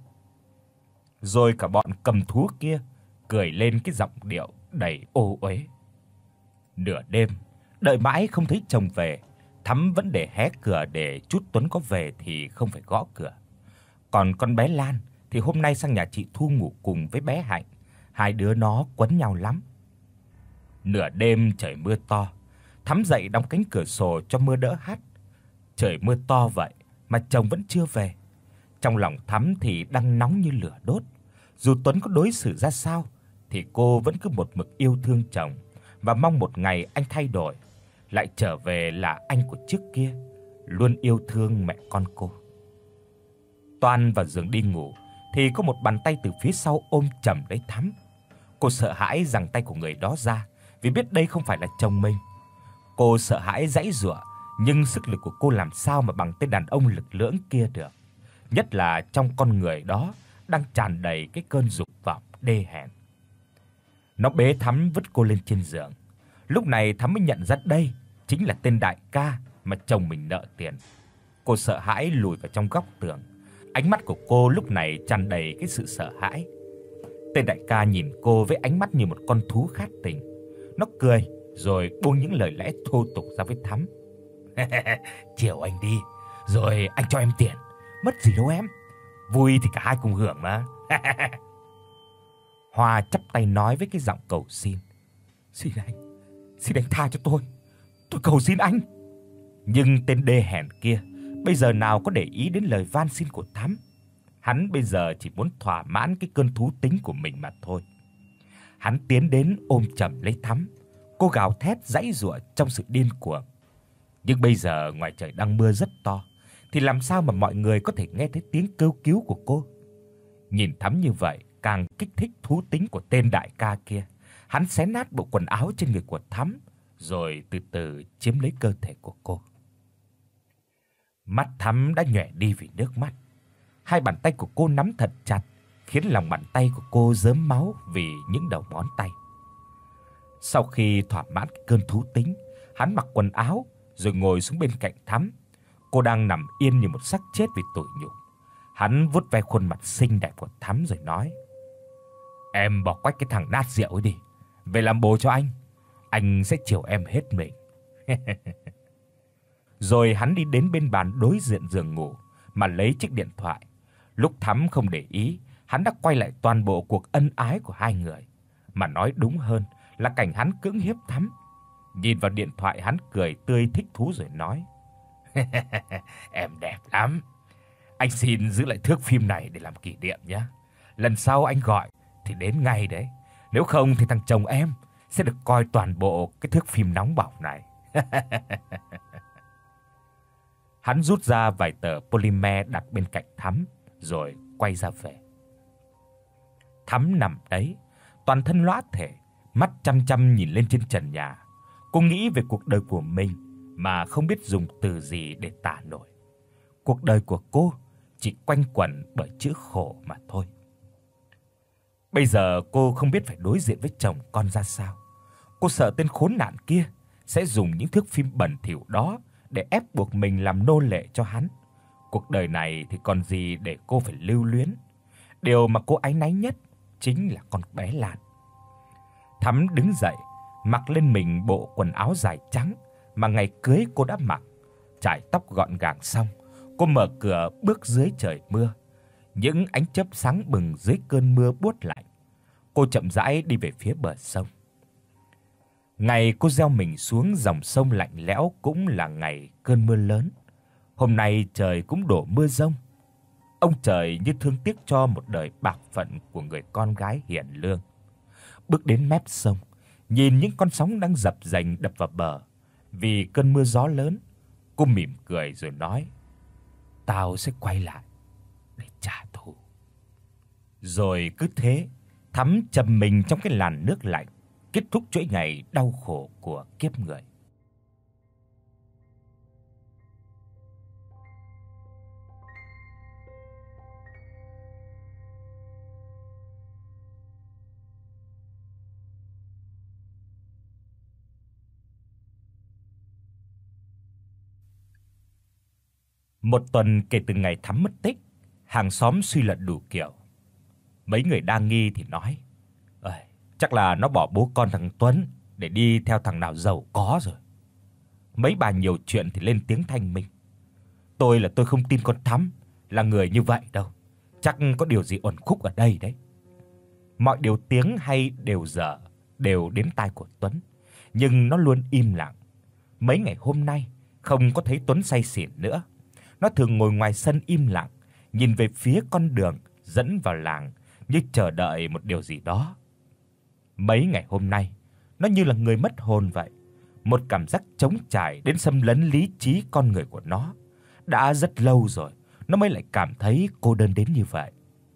S1: Rồi cả bọn cầm thú kia cười lên cái giọng điệu đầy ô uế. Nửa đêm, đợi mãi không thấy chồng về, Thắm vẫn để hé cửa để chút Tuấn có về thì không phải gõ cửa. Còn con bé Lan thì hôm nay sang nhà chị Thu ngủ cùng với bé Hạnh, hai đứa nó quấn nhau lắm. Nửa đêm trời mưa to, Thắm dậy đóng cánh cửa sổ cho mưa đỡ hắt. Trời mưa to vậy mà chồng vẫn chưa về. Trong lòng Thắm thì đang nóng như lửa đốt. Dù Tuấn có đối xử ra sao thì cô vẫn cứ một mực yêu thương chồng và mong một ngày anh thay đổi, lại trở về là anh của trước kia, luôn yêu thương mẹ con cô. Toan vào giường đi ngủ thì có một bàn tay từ phía sau ôm chầm lấy Thắm. Cô sợ hãi giằng tay của người đó ra vì biết đây không phải là chồng mình. Cô sợ hãi giãy giụa, nhưng sức lực của cô làm sao mà bằng tên đàn ông lực lưỡng kia được, nhất là trong con người đó đang tràn đầy cái cơn dục vọng đê hèn. Nó bế Thắm vứt cô lên trên giường. Lúc này Thắm mới nhận ra đây chính là tên đại ca mà chồng mình nợ tiền. Cô sợ hãi lùi vào trong góc tường. Ánh mắt của cô lúc này tràn đầy cái sự sợ hãi. Tên đại ca nhìn cô với ánh mắt như một con thú khát tình. Nó cười rồi buông những lời lẽ thô tục ra với Thắm. "Chiều anh đi, rồi anh cho em tiền. Mất gì đâu em. Vui thì cả hai cùng hưởng mà." Hoa chắp tay nói với cái giọng cầu xin. "Xin anh, xin anh tha cho tôi. Tôi cầu xin anh." Nhưng tên đê hèn kia bây giờ nào có để ý đến lời van xin của Thắm. Hắn bây giờ chỉ muốn thỏa mãn cái cơn thú tính của mình mà thôi. Hắn tiến đến ôm chầm lấy Thắm. Cô gào thét giãy giụa trong sự điên cuồng. Nhưng bây giờ ngoài trời đang mưa rất to, thì làm sao mà mọi người có thể nghe thấy tiếng kêu cứu của cô? Nhìn Thắm như vậy càng kích thích thú tính của tên đại ca kia. Hắn xé nát bộ quần áo trên người của Thắm, rồi từ từ chiếm lấy cơ thể của cô. Mắt Thắm đã nhòe đi vì nước mắt. Hai bàn tay của cô nắm thật chặt, khiến lòng bàn tay của cô rớm máu vì những đầu ngón tay. Sau khi thỏa mãn cơn thú tính, hắn mặc quần áo rồi ngồi xuống bên cạnh Thắm. Cô đang nằm yên như một xác chết vì tủi nhục. Hắn vuốt ve khuôn mặt xinh đẹp của Thắm rồi nói: "Em bỏ quách cái thằng nát rượu ấy đi, về làm bồ cho anh. Anh sẽ chiều em hết mình." Rồi hắn đi đến bên bàn đối diện giường ngủ mà lấy chiếc điện thoại. Lúc Thắm không để ý, hắn đã quay lại toàn bộ cuộc ân ái của hai người, mà nói đúng hơn là cảnh hắn cưỡng hiếp Thắm. Nhìn vào điện thoại, hắn cười tươi thích thú rồi nói: "Em đẹp lắm. Anh xin giữ lại thước phim này để làm kỷ niệm nhé. Lần sau anh gọi thì đến ngay đấy. Nếu không thì thằng chồng em sẽ được coi toàn bộ cái thước phim nóng bỏng này." Hắn rút ra vài tờ polymer đặt bên cạnh Thắm rồi quay ra về. Thắm nằm đấy, toàn thân lóa thể, mắt chăm chăm nhìn lên trên trần nhà. Cô nghĩ về cuộc đời của mình mà không biết dùng từ gì để tả nổi. Cuộc đời của cô chỉ quanh quẩn bởi chữ khổ mà thôi. Bây giờ cô không biết phải đối diện với chồng con ra sao. Cô sợ tên khốn nạn kia sẽ dùng những thước phim bẩn thỉu đó để ép buộc mình làm nô lệ cho hắn. Cuộc đời này thì còn gì để cô phải lưu luyến. Điều mà cô áy náy nhất chính là con bé Lan. Thắm đứng dậy, mặc lên mình bộ quần áo dài trắng mà ngày cưới cô đã mặc, chải tóc gọn gàng xong, cô mở cửa bước dưới trời mưa. Những ánh chớp sáng bừng dưới cơn mưa buốt lạnh. Cô chậm rãi đi về phía bờ sông. Ngày cô gieo mình xuống dòng sông lạnh lẽo cũng là ngày cơn mưa lớn. Hôm nay trời cũng đổ mưa rông. Ông trời như thương tiếc cho một đời bạc phận của người con gái hiền lương. Bước đến mép sông, nhìn những con sóng đang dập dềnh đập vào bờ vì cơn mưa gió lớn, cô mỉm cười rồi nói: "Tao sẽ quay lại để trả thù." Rồi cứ thế, Thắm chìm mình trong cái làn nước lạnh, kết thúc chuỗi ngày đau khổ của kiếp người. Một tuần kể từ ngày Thắm mất tích, hàng xóm suy luận đủ kiểu. Mấy người đa nghi thì nói: "Ơi, chắc là nó bỏ bố con thằng Tuấn để đi theo thằng nào giàu có rồi." Mấy bà nhiều chuyện thì lên tiếng thanh minh. Tôi là tôi không tin con Thắm là người như vậy đâu. Chắc có điều gì uẩn khúc ở đây đấy. Mọi điều tiếng hay đều dở đều đến tai của Tuấn, nhưng nó luôn im lặng. Mấy ngày hôm nay không có thấy Tuấn say xỉn nữa. Nó thường ngồi ngoài sân im lặng, nhìn về phía con đường dẫn vào làng như chờ đợi một điều gì đó. Mấy ngày hôm nay, nó như là người mất hồn vậy, một cảm giác trống trải đến xâm lấn lý trí con người của nó. Đã rất lâu rồi nó mới lại cảm thấy cô đơn đến như vậy.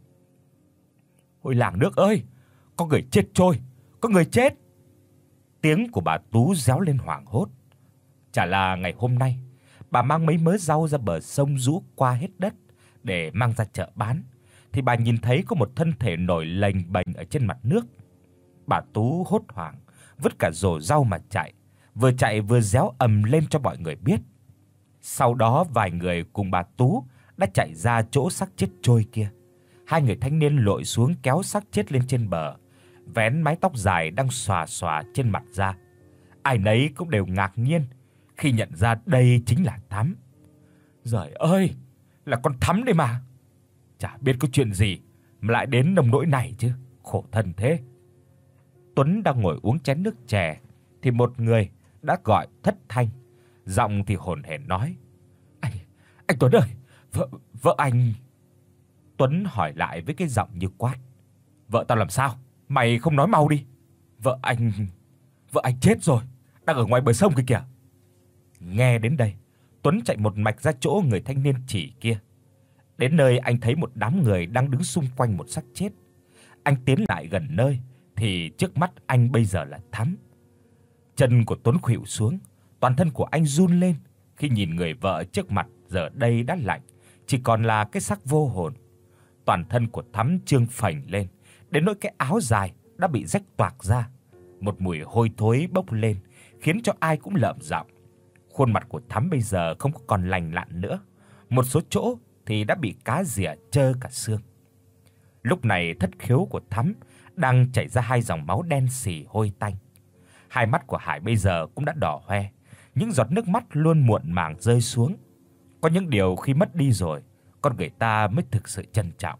S1: Ôi làng nước ơi, có người chết trôi, có người chết. Tiếng của bà Tú réo lên hoảng hốt. Chả là ngày hôm nay, bà mang mấy mớ rau ra bờ sông rũ qua hết đất để mang ra chợ bán, thì bà nhìn thấy có một thân thể nổi lềnh bềnh ở trên mặt nước. Bà Tú hốt hoảng, vứt cả rổ rau mà chạy, vừa chạy vừa réo ầm lên cho mọi người biết. Sau đó vài người cùng bà Tú đã chạy ra chỗ xác chết trôi kia. Hai người thanh niên lội xuống kéo xác chết lên trên bờ, vén mái tóc dài đang xòa xòa trên mặt ra. Ai nấy cũng đều ngạc nhiên khi nhận ra đây chính là Thắm. Giời ơi, là con Thắm đây mà. Chả biết có chuyện gì mà lại đến nông nỗi này chứ, khổ thân thế. Tuấn đang ngồi uống chén nước chè thì một người đã gọi thất thanh, giọng thì hổn hển nói: "Anh, anh Tuấn ơi, vợ vợ anh." Tuấn hỏi lại với cái giọng như quát: "Vợ tao làm sao? Mày không nói mau đi." "Vợ anh, vợ anh chết rồi, đang ở ngoài bờ sông kia kìa." Nghe đến đây, Tuấn chạy một mạch ra chỗ người thanh niên chỉ kia. Đến nơi anh thấy một đám người đang đứng xung quanh một xác chết. Anh tiến lại gần nơi thì trước mắt anh bây giờ là Thắm. Chân của Tuấn khuỵu xuống, toàn thân của anh run lên khi nhìn người vợ trước mặt giờ đây đã lạnh, chỉ còn là cái xác vô hồn. Toàn thân của Thắm trương phành lên, đến nỗi cái áo dài đã bị rách toạc ra. Một mùi hôi thối bốc lên, khiến cho ai cũng lợm giọng. Khuôn mặt của Thắm bây giờ không có còn lành lặn nữa, một số chỗ thì đã bị cá rỉa trơ cả xương. Lúc này thất khiếu của Thắm đang chảy ra hai dòng máu đen sì hôi tanh. Hai mắt của Hải bây giờ cũng đã đỏ hoe, những giọt nước mắt luôn muộn màng rơi xuống. Có những điều khi mất đi rồi, con người ta mới thực sự trân trọng.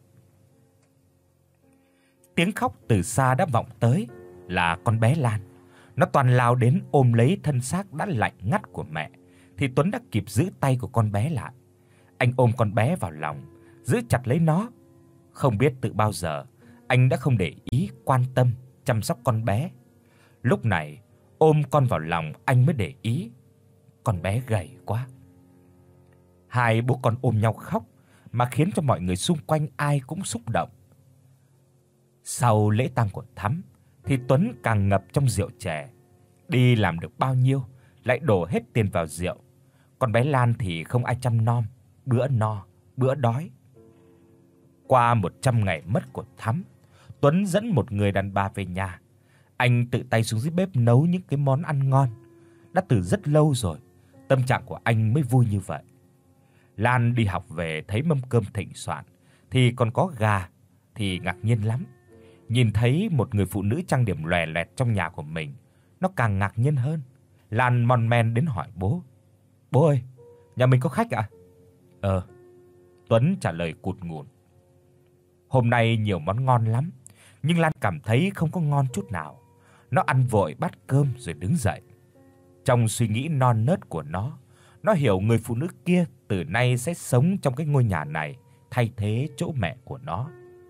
S1: Tiếng khóc từ xa đã vọng tới, là con bé Lan. Nó toàn lao đến ôm lấy thân xác đã lạnh ngắt của mẹ, thì Tuấn đã kịp giữ tay của con bé lại. Anh ôm con bé vào lòng, giữ chặt lấy nó. Không biết từ bao giờ anh đã không để ý quan tâm chăm sóc con bé. Lúc này, ôm con vào lòng anh mới để ý, con bé gầy quá. Hai bố con ôm nhau khóc mà khiến cho mọi người xung quanh ai cũng xúc động. Sau lễ tang của Thắm thì Tuấn càng ngập trong rượu chè. Đi làm được bao nhiêu lại đổ hết tiền vào rượu. Còn bé Lan thì không ai chăm nom, bữa no, bữa đói. Qua một trăm ngày mất của Thắm, Tuấn dẫn một người đàn bà về nhà. Anh tự tay xuống dưới bếp nấu những cái món ăn ngon. Đã từ rất lâu rồi, tâm trạng của anh mới vui như vậy. Lan đi học về thấy mâm cơm thịnh soạn thì còn có gà thì ngạc nhiên lắm. Nhìn thấy một người phụ nữ trang điểm lòe loẹt trong nhà của mình, nó càng ngạc nhiên hơn. Lan mon men đến hỏi bố: "Bố ơi, nhà mình có khách ạ?" "Ờ." Tuấn trả lời cụt ngùn. Hôm nay nhiều món ngon lắm, nhưng Lan cảm thấy không có ngon chút nào. Nó ăn vội bát cơm rồi đứng dậy. Trong suy nghĩ non nớt của nó, nó hiểu người phụ nữ kia từ nay sẽ sống trong cái ngôi nhà này thay thế chỗ mẹ của nó.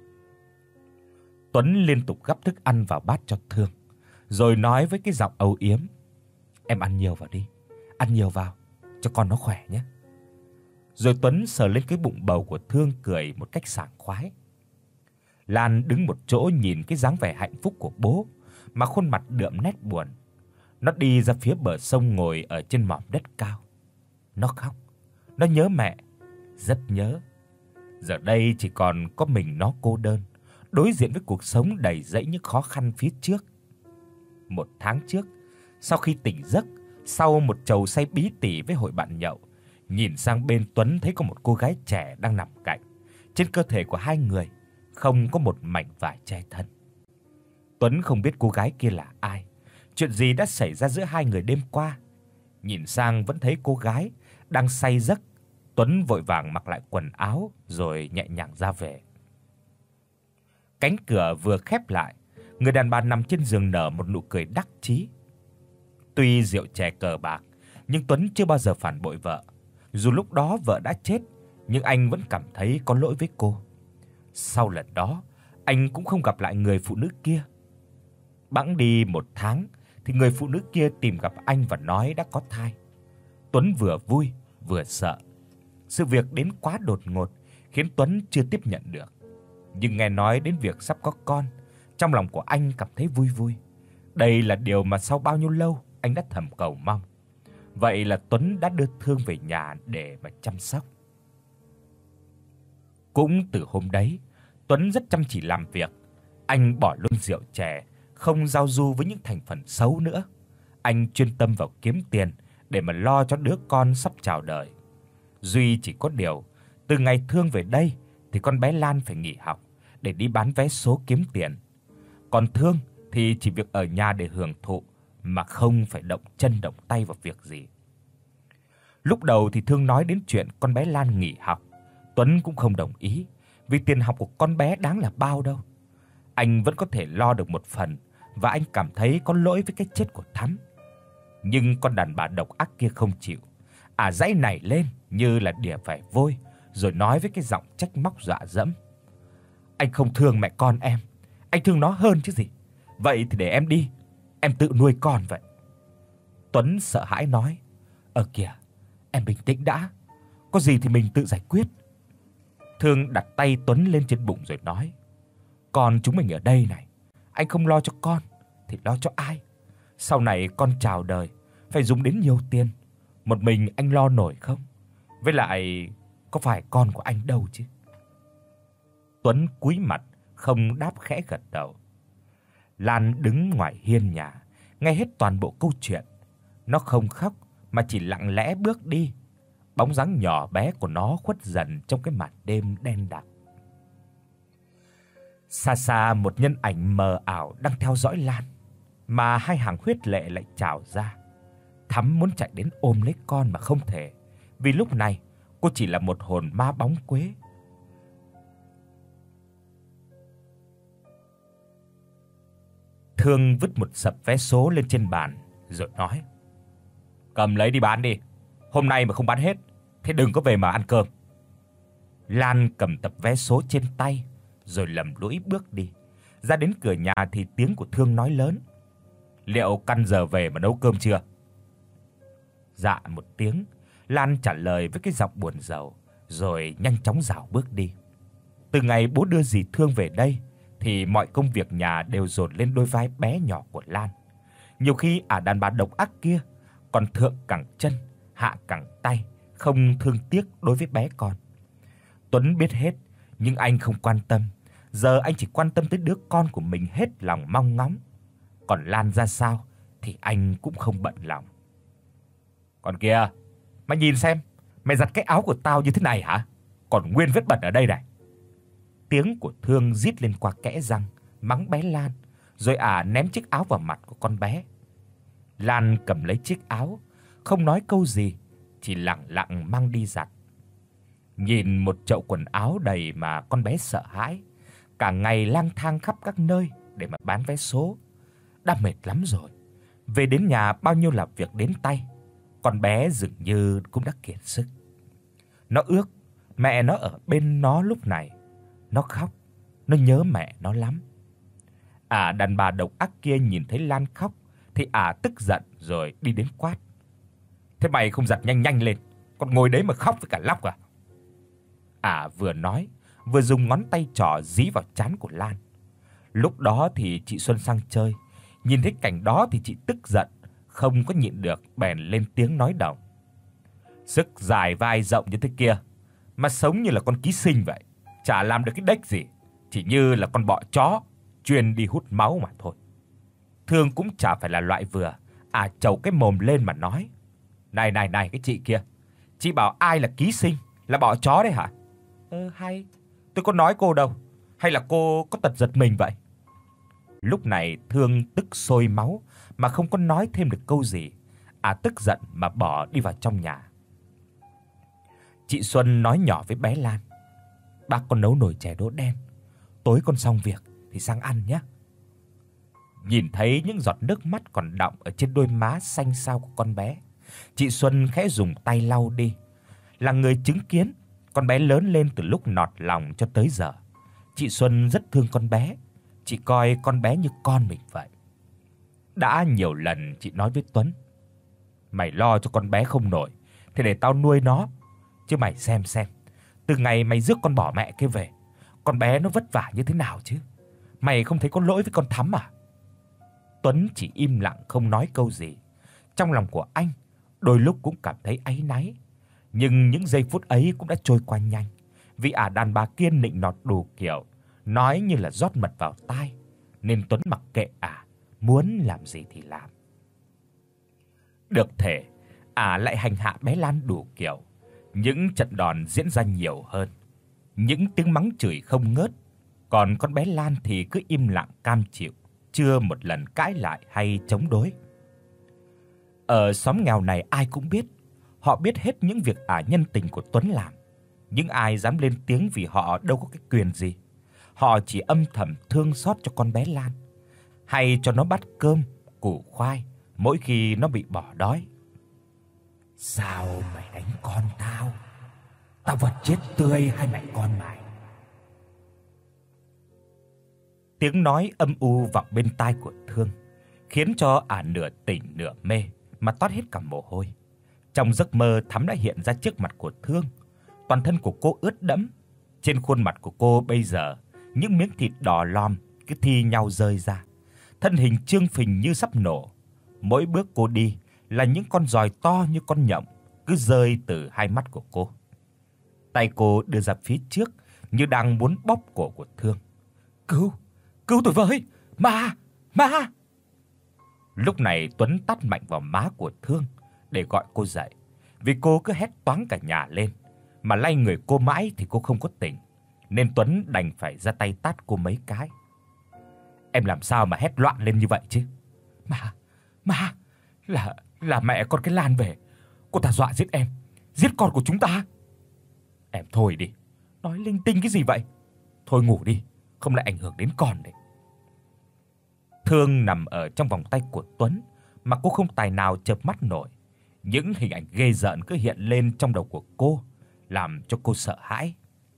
S1: Tuấn liên tục gắp thức ăn vào bát cho Thương, rồi nói với cái giọng âu yếm: "Em ăn nhiều vào đi, ăn nhiều vào cho con nó khỏe nhé." Rồi Tuấn sờ lên cái bụng bầu của Thương cười một cách sảng khoái. Lan đứng một chỗ nhìn cái dáng vẻ hạnh phúc của bố mà khuôn mặt đượm nét buồn. Nó đi ra phía bờ sông ngồi ở trên mỏm đất cao. Nó khóc, nó nhớ mẹ, rất nhớ. Giờ đây chỉ còn có mình nó cô đơn, đối diện với cuộc sống đầy rẫy những khó khăn phía trước. Một tháng trước, sau khi tỉnh giấc, sau một chầu say bí tỉ với hội bạn nhậu, nhìn sang bên Tuấn thấy có một cô gái trẻ đang nằm cạnh. Trên cơ thể của hai người không có một mảnh vải che thân. Tuấn không biết cô gái kia là ai, chuyện gì đã xảy ra giữa hai người đêm qua. Nhìn sang vẫn thấy cô gái đang say giấc. Tuấn vội vàng mặc lại quần áo rồi nhẹ nhàng ra về. Cánh cửa vừa khép lại, người đàn bà nằm trên giường nở một nụ cười đắc chí. Tuy rượu chè cờ bạc, nhưng Tuấn chưa bao giờ phản bội vợ. Dù lúc đó vợ đã chết, nhưng anh vẫn cảm thấy có lỗi với cô. Sau lần đó, anh cũng không gặp lại người phụ nữ kia. Bẵng đi một tháng thì người phụ nữ kia tìm gặp anh và nói đã có thai. Tuấn vừa vui vừa sợ. Sự việc đến quá đột ngột khiến Tuấn chưa tiếp nhận được. Nhưng nghe nói đến việc sắp có con, trong lòng của anh cảm thấy vui vui. Đây là điều mà sau bao nhiêu lâu anh đã thầm cầu mong. Vậy là Tuấn đã đưa Thương về nhà để mà chăm sóc. Cũng từ hôm đấy, Tuấn rất chăm chỉ làm việc. Anh bỏ luôn rượu chè, không giao du với những thành phần xấu nữa. Anh chuyên tâm vào kiếm tiền để mà lo cho đứa con sắp chào đời. Duy chỉ có điều, từ ngày Thương về đây thì con bé Lan phải nghỉ học để đi bán vé số kiếm tiền. Còn Thương thì chỉ việc ở nhà để hưởng thụ mà không phải động chân động tay vào việc gì. Lúc đầu thì Thương nói đến chuyện con bé Lan nghỉ học, Tuấn cũng không đồng ý, vì tiền học của con bé đáng là bao đâu. Anh vẫn có thể lo được một phần và anh cảm thấy có lỗi với cái chết của Thắm. Nhưng con đàn bà độc ác kia không chịu. À giãy nảy lên như là đỉa phải vôi, rồi nói với cái giọng trách móc dọa dẫm: "Anh không thương mẹ con em, anh thương nó hơn chứ gì. Vậy thì để em đi, em tự nuôi con vậy." Tuấn sợ hãi nói: "Ờ kìa, em bình tĩnh đã, có gì thì mình tự giải quyết." Thương đặt tay Tuấn lên trên bụng rồi nói: "Con chúng mình ở đây này, anh không lo cho con thì lo cho ai? Sau này con chào đời phải dùng đến nhiều tiền, một mình anh lo nổi không? Với lại có phải con của anh đâu chứ." Tuấn cúi mặt không đáp, khẽ gật đầu. Lan đứng ngoài hiên nhà, nghe hết toàn bộ câu chuyện. Nó không khóc mà chỉ lặng lẽ bước đi. Bóng dáng nhỏ bé của nó khuất dần trong cái màn đêm đen đặc. Xa xa một nhân ảnh mờ ảo đang theo dõi Lan, mà hai hàng huyết lệ lại trào ra. Thắm muốn chạy đến ôm lấy con mà không thể, vì lúc này cô chỉ là một hồn ma bóng quế. Thương vứt một sập vé số lên trên bàn rồi nói: "Cầm lấy đi bán đi, hôm nay mà không bán hết thì đừng có về mà ăn cơm." Lan cầm tập vé số trên tay rồi lầm lũi bước đi. Ra đến cửa nhà thì tiếng của Thương nói lớn: "Liệu căn giờ về mà nấu cơm chưa?" Dạ một tiếng, Lan trả lời với cái giọng buồn rầu rồi nhanh chóng rảo bước đi. Từ ngày bố đưa dì Thương về đây thì mọi công việc nhà đều dồn lên đôi vai bé nhỏ của Lan. Nhiều khi ả đàn bà độc ác kia còn thượng cẳng chân, hạ cẳng tay, không thương tiếc đối với bé con. Tuấn biết hết, nhưng anh không quan tâm. Giờ anh chỉ quan tâm tới đứa con của mình hết lòng mong ngóng. Còn Lan ra sao thì anh cũng không bận lòng. "Còn kìa, mày nhìn xem, mày giặt cái áo của tao như thế này hả? Còn nguyên vết bẩn ở đây này." Tiếng của Thương rít lên qua kẽ răng, mắng bé Lan, rồi ả ném chiếc áo vào mặt của con bé. Lan cầm lấy chiếc áo, không nói câu gì, chỉ lặng lặng mang đi giặt. Nhìn một chậu quần áo đầy mà con bé sợ hãi, cả ngày lang thang khắp các nơi để mà bán vé số, đã mệt lắm rồi. Về đến nhà bao nhiêu là việc đến tay, con bé dường như cũng đã kiệt sức. Nó ước mẹ nó ở bên nó lúc này. Nó khóc, nó nhớ mẹ nó lắm. À đàn bà độc ác kia nhìn thấy Lan khóc thì ả tức giận rồi đi đến quát: "Thế mày không giặt nhanh nhanh lên, còn ngồi đấy mà khóc với cả lóc à?" Ả vừa nói, vừa dùng ngón tay trỏ dí vào trán của Lan. Lúc đó thì chị Xuân sang chơi, nhìn thấy cảnh đó thì chị tức giận, không có nhịn được bèn lên tiếng nói đổng: "Sức dài vai rộng như thế kia mà sống như là con ký sinh vậy, chả làm được cái đếch gì, chỉ như là con bọ chó chuyên đi hút máu mà thôi." Thương cũng chả phải là loại vừa, à chầu cái mồm lên mà nói: "Này này này cái chị kia, chị bảo ai là ký sinh, là bọ chó đấy hả?" "Ơ hay, tôi có nói cô đâu, hay là cô có tật giật mình vậy?" Lúc này Thương tức sôi máu mà không có nói thêm được câu gì, à tức giận mà bỏ đi vào trong nhà. Chị Xuân nói nhỏ với bé Lan: "Bác con nấu nồi chè đỗ đen, tối con xong việc thì sang ăn nhé." Nhìn thấy những giọt nước mắt còn đọng ở trên đôi má xanh xao của con bé, chị Xuân khẽ dùng tay lau đi. Là người chứng kiến con bé lớn lên từ lúc nọt lòng cho tới giờ, Chị Xuân rất thương con bé, chị coi con bé như con mình vậy. Đã nhiều lần chị nói với Tuấn, mày lo cho con bé không nổi thì để tao nuôi nó, chứ mày xem xem, từ ngày mày rước con bỏ mẹ kia về, con bé nó vất vả như thế nào chứ. Mày không thấy có lỗi với con Thắm à? Tuấn chỉ im lặng không nói câu gì. Trong lòng của anh đôi lúc cũng cảm thấy áy náy, nhưng những giây phút ấy cũng đã trôi qua nhanh, vì ả đàn bà kia nịnh nọt đủ kiểu, nói như là rót mật vào tai, nên Tuấn mặc kệ ả, muốn làm gì thì làm. Được thể, ả lại hành hạ bé Lan đủ kiểu, những trận đòn diễn ra nhiều hơn, những tiếng mắng chửi không ngớt, còn con bé Lan thì cứ im lặng cam chịu, chưa một lần cãi lại hay chống đối. Ở xóm nghèo này ai cũng biết, họ biết hết những việc ả nhân tình của Tuấn làm, nhưng ai dám lên tiếng vì họ đâu có cái quyền gì. Họ chỉ âm thầm thương xót cho con bé Lan, hay cho nó bát cơm, củ khoai mỗi khi nó bị bỏ đói.
S2: Sao mày đánh con tao? Tao vật chết tươi hai mẹ con mày.
S1: Tiếng nói âm u vọng bên tai của Thương, khiến cho ả nửa tỉnh nửa mê mà toát hết cả mồ hôi. Trong giấc mơ, Thắm đã hiện ra trước mặt của Thương. Toàn thân của cô ướt đẫm, trên khuôn mặt của cô bây giờ những miếng thịt đỏ lòm cứ thi nhau rơi ra. Thân hình trương phình như sắp nổ. Mỗi bước cô đi là những con giòi to như con nhộng cứ rơi từ hai mắt của cô. Tay cô đưa ra phía trước như đang muốn bóp cổ của Thương. "Cứu, cứu tôi với, ma, ma!" Lúc này Tuấn tát mạnh vào má của Thương để gọi cô dậy, vì cô cứ hét toáng cả nhà lên, mà lay người cô mãi thì cô không có tỉnh, nên Tuấn đành phải ra tay tát cô mấy cái. "Em làm sao mà hét loạn lên như vậy chứ?" "Ma, ma, là là mẹ con cái Lan về. Cô ta dọa giết em, giết con của chúng ta." "Em thôi đi, nói linh tinh cái gì vậy? Thôi ngủ đi, không lại ảnh hưởng đến con đấy." Thương nằm ở trong vòng tay của Tuấn mà cô không tài nào chợp mắt nổi. Những hình ảnh ghê rợn cứ hiện lên trong đầu của cô, làm cho cô sợ hãi.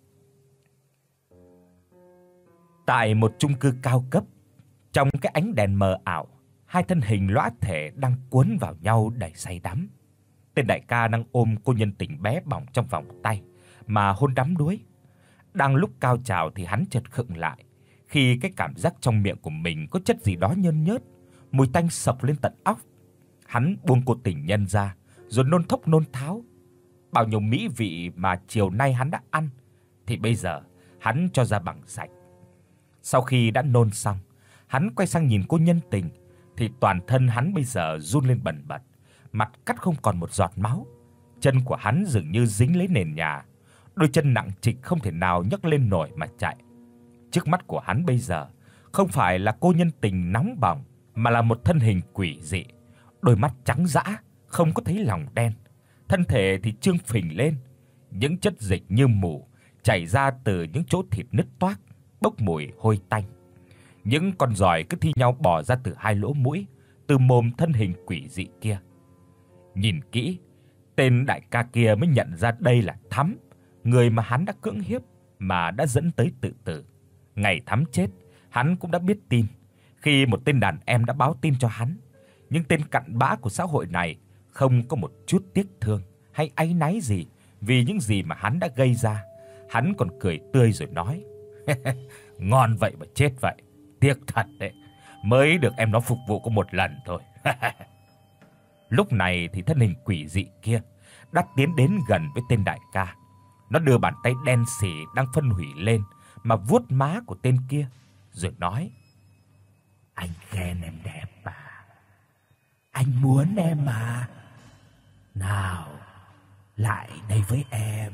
S1: Tại một chung cư cao cấp, trong cái ánh đèn mờ ảo, hai thân hình lõa thể đang cuốn vào nhau đầy say đắm. Tên đại ca đang ôm cô nhân tình bé bỏng trong vòng tay mà hôn đắm đuối. Đang lúc cao trào thì hắn chợt khựng lại, khi cái cảm giác trong miệng của mình có chất gì đó nhơn nhớt, mùi tanh sộc lên tận óc. Hắn buông cô tình nhân ra, rồi nôn thốc nôn tháo. Bao nhiêu mỹ vị mà chiều nay hắn đã ăn thì bây giờ hắn cho ra bằng sạch. Sau khi đã nôn xong, hắn quay sang nhìn cô nhân tình thì toàn thân hắn bây giờ run lên bần bật, mặt cắt không còn một giọt máu. Chân của hắn dường như dính lấy nền nhà, đôi chân nặng trịch không thể nào nhấc lên nổi mà chạy. Trước mắt của hắn bây giờ không phải là cô nhân tình nóng bỏng, mà là một thân hình quỷ dị, đôi mắt trắng dã, không có thấy lòng đen, thân thể thì trương phình lên, những chất dịch như mủ chảy ra từ những chỗ thịt nứt toác, bốc mùi hôi tanh. Những con giòi cứ thi nhau bò ra từ hai lỗ mũi, từ mồm thân hình quỷ dị kia. Nhìn kỹ, tên đại ca kia mới nhận ra đây là Thắm, người mà hắn đã cưỡng hiếp mà đã dẫn tới tự tử. Ngày Thắm chết, hắn cũng đã biết tin, khi một tên đàn em đã báo tin cho hắn. Nhưng tên cặn bã của xã hội này không có một chút tiếc thương hay áy náy gì vì những gì mà hắn đã gây ra. Hắn còn cười tươi rồi nói: "Ngon vậy mà chết vậy, tiếc thật đấy. Mới được em nó phục vụ có một lần thôi." Lúc này thì thân hình quỷ dị kia đã tiến đến gần với tên đại ca. Nó đưa bàn tay đen sì đang phân hủy lên mà vuốt má của tên kia, rồi nói:
S2: "Anh khen em đẹp mà. Anh muốn em mà. Nào, lại đây với em."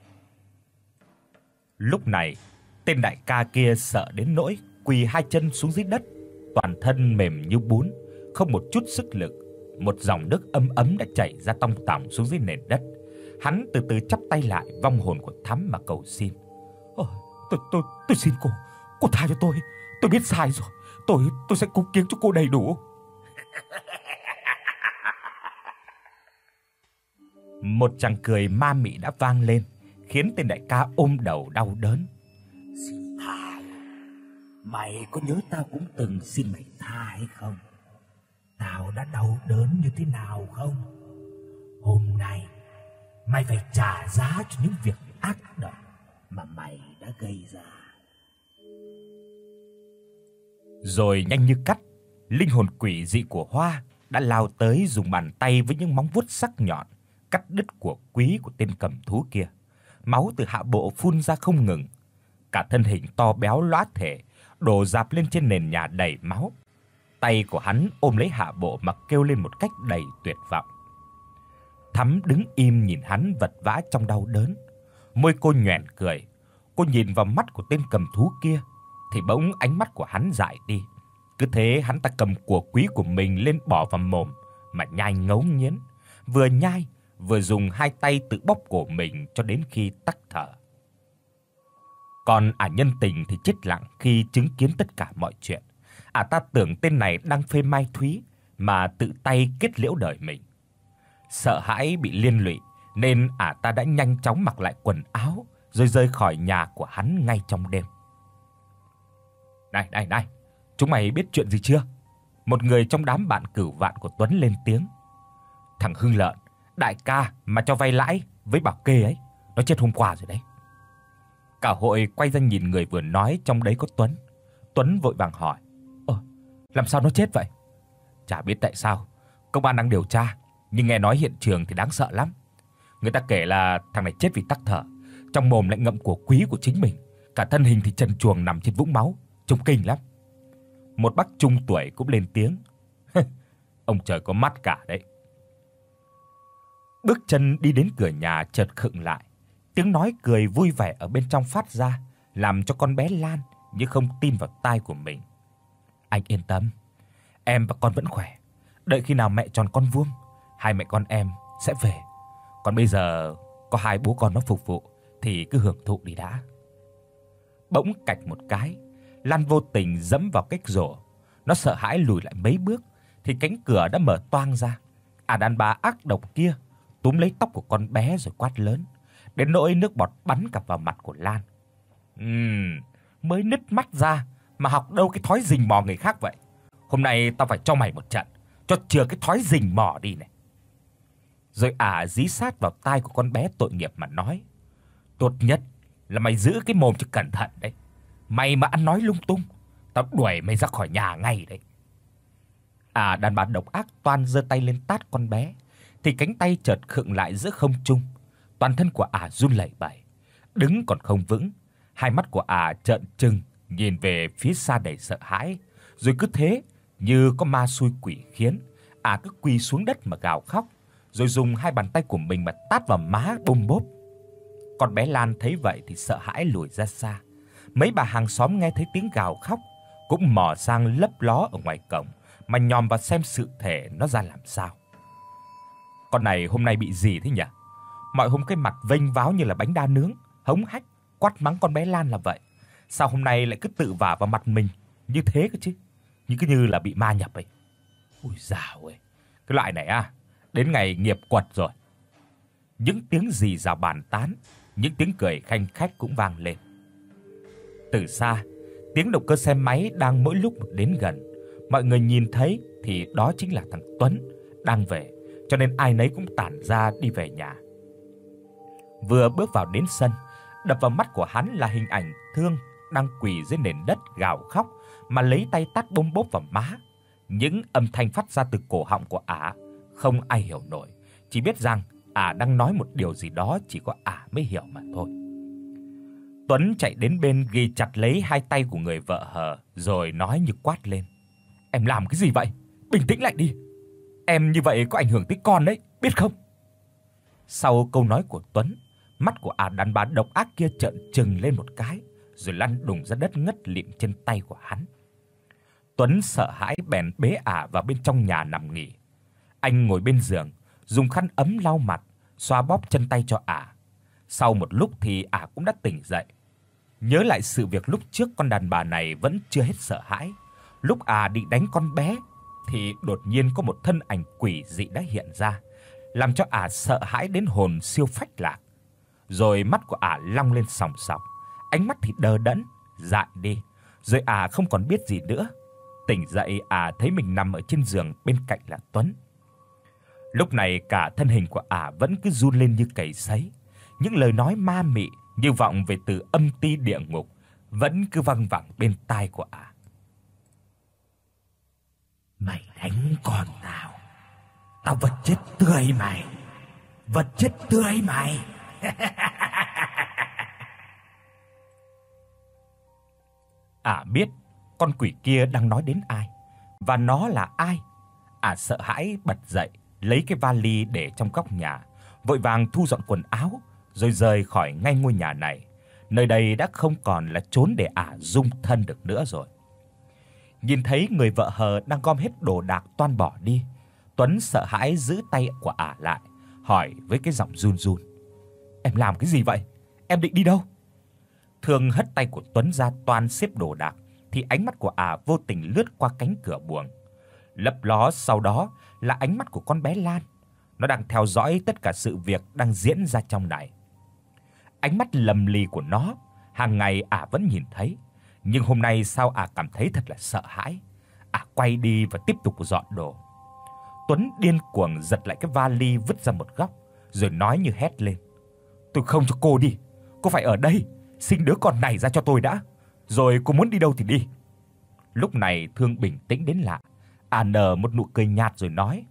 S1: Lúc này, tên đại ca kia sợ đến nỗi quỳ hai chân xuống dưới đất, toàn thân mềm như bún, không một chút sức lực. Một dòng nước ấm ấm đã chảy ra tong tỏng xuống dưới nền đất. Hắn từ từ chắp tay lại vong hồn của Thắm mà cầu xin: "Ôi, tôi tôi tôi xin cô, cô tha cho tôi. Tôi biết sai rồi. Tôi tôi sẽ cúng kiếng cho cô đầy đủ." Một tràng cười ma mị đã vang lên, khiến tên đại ca ôm đầu đau đớn.
S2: "Xin tha Mày có nhớ tao cũng từng xin mày tha hay không? Tao đã đau đớn như thế nào không? Hôm nay mày phải trả giá cho những việc ác độc mà mày đã gây ra.
S1: Rồi nhanh như cắt, linh hồn quỷ dị của Hoa đã lao tới dùng bàn tay với những móng vuốt sắc nhọn cắt đứt của quý của tên cầm thú kia. Máu từ hạ bộ phun ra không ngừng. Cả thân hình to béo lõa thể đổ rạp lên trên nền nhà đầy máu. Tay của hắn ôm lấy hạ bộ mà kêu lên một cách đầy tuyệt vọng. Thắm đứng im nhìn hắn vật vã trong đau đớn. Môi cô nhoẻn cười. Cô nhìn vào mắt của tên cầm thú kia thì bỗng ánh mắt của hắn dại đi. Cứ thế hắn ta cầm của quý của mình lên bỏ vào mồm mà nhai ngấu nghiến, vừa nhai vừa dùng hai tay tự bóp cổ mình cho đến khi tắc thở. Còn ả nhân tình thì chết lặng khi chứng kiến tất cả mọi chuyện. Ả ta tưởng tên này đang phê mai thúy mà tự tay kết liễu đời mình. Sợ hãi bị liên lụy nên ả ta đã nhanh chóng mặc lại quần áo rồi rời khỏi nhà của hắn ngay trong đêm. "Này này này, chúng mày biết chuyện gì chưa?" Một người trong đám bạn cửu vạn của Tuấn lên tiếng. "Thằng Hưng Lợn, đại ca mà cho vay lãi với Bảo Kê ấy, nó chết hôm qua rồi đấy." Cả hội quay ra nhìn người vừa nói, trong đấy có Tuấn. Tuấn vội vàng hỏi: "Ơ, làm sao nó chết vậy?" "Chả biết tại sao, công an đang điều tra, nhưng nghe nói hiện trường thì đáng sợ lắm. Người ta kể là thằng này chết vì tắc thở, trong mồm lại ngậm của quý của chính mình, cả thân hình thì trần truồng nằm trên vũng máu, trông kinh lắm." Một bác trung tuổi cũng lên tiếng: "Ông trời có mắt cả đấy." Bước chân đi đến cửa nhà chợt khựng lại. Tiếng nói cười vui vẻ ở bên trong phát ra, làm cho con bé Lan như không tin vào tai của mình. "Anh yên tâm, em và con vẫn khỏe. Đợi khi nào mẹ tròn con vuông, hai mẹ con em sẽ về. Còn bây giờ có hai bố con nó phục vụ thì cứ hưởng thụ đi đã." Bỗng cạch một cái, Lan vô tình giẫm vào cái rổ. Nó sợ hãi lùi lại mấy bước thì cánh cửa đã mở toang ra. À, đàn bà ác độc kia túm lấy tóc của con bé rồi quát lớn, đến nỗi nước bọt bắn cả vào mặt của Lan. Ừm, mới nứt mắt ra mà học đâu cái thói rình mò người khác vậy. Hôm nay tao phải cho mày một trận, cho chừa cái thói rình mò đi này. Rồi ả dí sát vào tai của con bé tội nghiệp mà nói: "Tốt nhất là mày giữ cái mồm cho cẩn thận đấy. Mày mà ăn nói lung tung, tao đuổi mày ra khỏi nhà ngay đấy." À, đàn bà độc ác toan giơ tay lên tát con bé thì cánh tay chợt khựng lại giữa không trung. Toàn thân của ả run lẩy bẩy, đứng còn không vững, hai mắt của ả trợn trừng nhìn về phía xa đầy sợ hãi, rồi cứ thế như có ma xui quỷ khiến, ả cứ quỳ xuống đất mà gào khóc, rồi dùng hai bàn tay của mình mà tát vào má bôm bốp. Con bé Lan thấy vậy thì sợ hãi lùi ra xa. Mấy bà hàng xóm nghe thấy tiếng gào khóc cũng mò sang lấp ló ở ngoài cổng mà nhòm vào xem sự thể nó ra làm sao. Con này hôm nay bị gì thế nhỉ? Mọi hôm cái mặt vênh váo như là bánh đa nướng, hống hách quát mắng con bé Lan là vậy. Sao hôm nay lại cứ tự vả vào mặt mình như thế cơ chứ? Như cứ như là bị ma nhập ấy. Ôi dào ơi, cái loại này à, đến ngày nghiệp quật rồi. Những tiếng rì rào bàn tán, những tiếng cười khanh khách cũng vang lên. Từ xa, tiếng động cơ xe máy đang mỗi lúc một đến gần. Mọi người nhìn thấy thì đó chính là thằng Tuấn đang về, cho nên ai nấy cũng tản ra đi về nhà. Vừa bước vào đến sân, đập vào mắt của hắn là hình ảnh Thương đang quỳ dưới nền đất gào khóc mà lấy tay tát bôm bốp vào má. Những âm thanh phát ra từ cổ họng của ả không ai hiểu nổi, chỉ biết rằng ả đang nói một điều gì đó chỉ có ả mới hiểu mà thôi. Tuấn chạy đến bên ghi chặt lấy hai tay của người vợ hờ rồi nói như quát lên: "Em làm cái gì vậy? Bình tĩnh lại đi. Em như vậy có ảnh hưởng tới con đấy, biết không?" Sau câu nói của Tuấn, mắt của ả đàn bà độc ác kia trợn trừng lên một cái, rồi lăn đùng ra đất ngất lịm trên tay của hắn. Tuấn sợ hãi bèn bế ả vào bên trong nhà nằm nghỉ. Anh ngồi bên giường, dùng khăn ấm lau mặt, xoa bóp chân tay cho ả. Sau một lúc thì ả cũng đã tỉnh dậy. Nhớ lại sự việc lúc trước, con đàn bà này vẫn chưa hết sợ hãi. Lúc ả định đánh con bé thì đột nhiên có một thân ảnh quỷ dị đã hiện ra, làm cho ả sợ hãi đến hồn siêu phách lạc. Rồi mắt của ả long lên sòng sọc, ánh mắt thì đờ đẫn, dại đi, Rồi ả không còn biết gì nữa. Tỉnh dậy, ả thấy mình nằm ở trên giường, bên cạnh là Tuấn. Lúc này cả thân hình của ả vẫn cứ run lên như cầy sấy. Những lời nói ma mị như vọng về từ âm ti địa ngục vẫn cứ văng vẳng bên tai của ả.
S2: Mày đánh con tao, tao vật chết tươi mày. Vật chết tươi mày.
S1: Ả biết con quỷ kia đang nói đến ai và nó là ai. Ả sợ hãi bật dậy, lấy cái vali để trong góc nhà, vội vàng thu dọn quần áo rồi rời khỏi ngay ngôi nhà này. Nơi đây đã không còn là chốn để Ả dung thân được nữa rồi. Nhìn thấy người vợ hờ đang gom hết đồ đạc toan bỏ đi, Tuấn sợ hãi giữ tay của Ả lại, hỏi với cái giọng run run: "Em làm cái gì vậy? Em định đi đâu?" Thương hất tay của Tuấn ra toan xếp đồ đạc thì ánh mắt của Ả vô tình lướt qua cánh cửa buồng. Lấp ló sau đó là ánh mắt của con bé Lan. Nó đang theo dõi tất cả sự việc đang diễn ra trong này. Ánh mắt lầm lì của nó hàng ngày Ả vẫn nhìn thấy, nhưng hôm nay sao Ả cảm thấy thật là sợ hãi. Ả quay đi và tiếp tục dọn đồ. Tuấn điên cuồng giật lại cái vali vứt ra một góc, rồi nói như hét lên: "Tôi không cho cô đi, cô phải ở đây, sinh đứa con này ra cho tôi đã, rồi cô muốn đi đâu thì đi." Lúc này Thương bình tĩnh đến lạ, Ả nở một nụ cười nhạt rồi nói: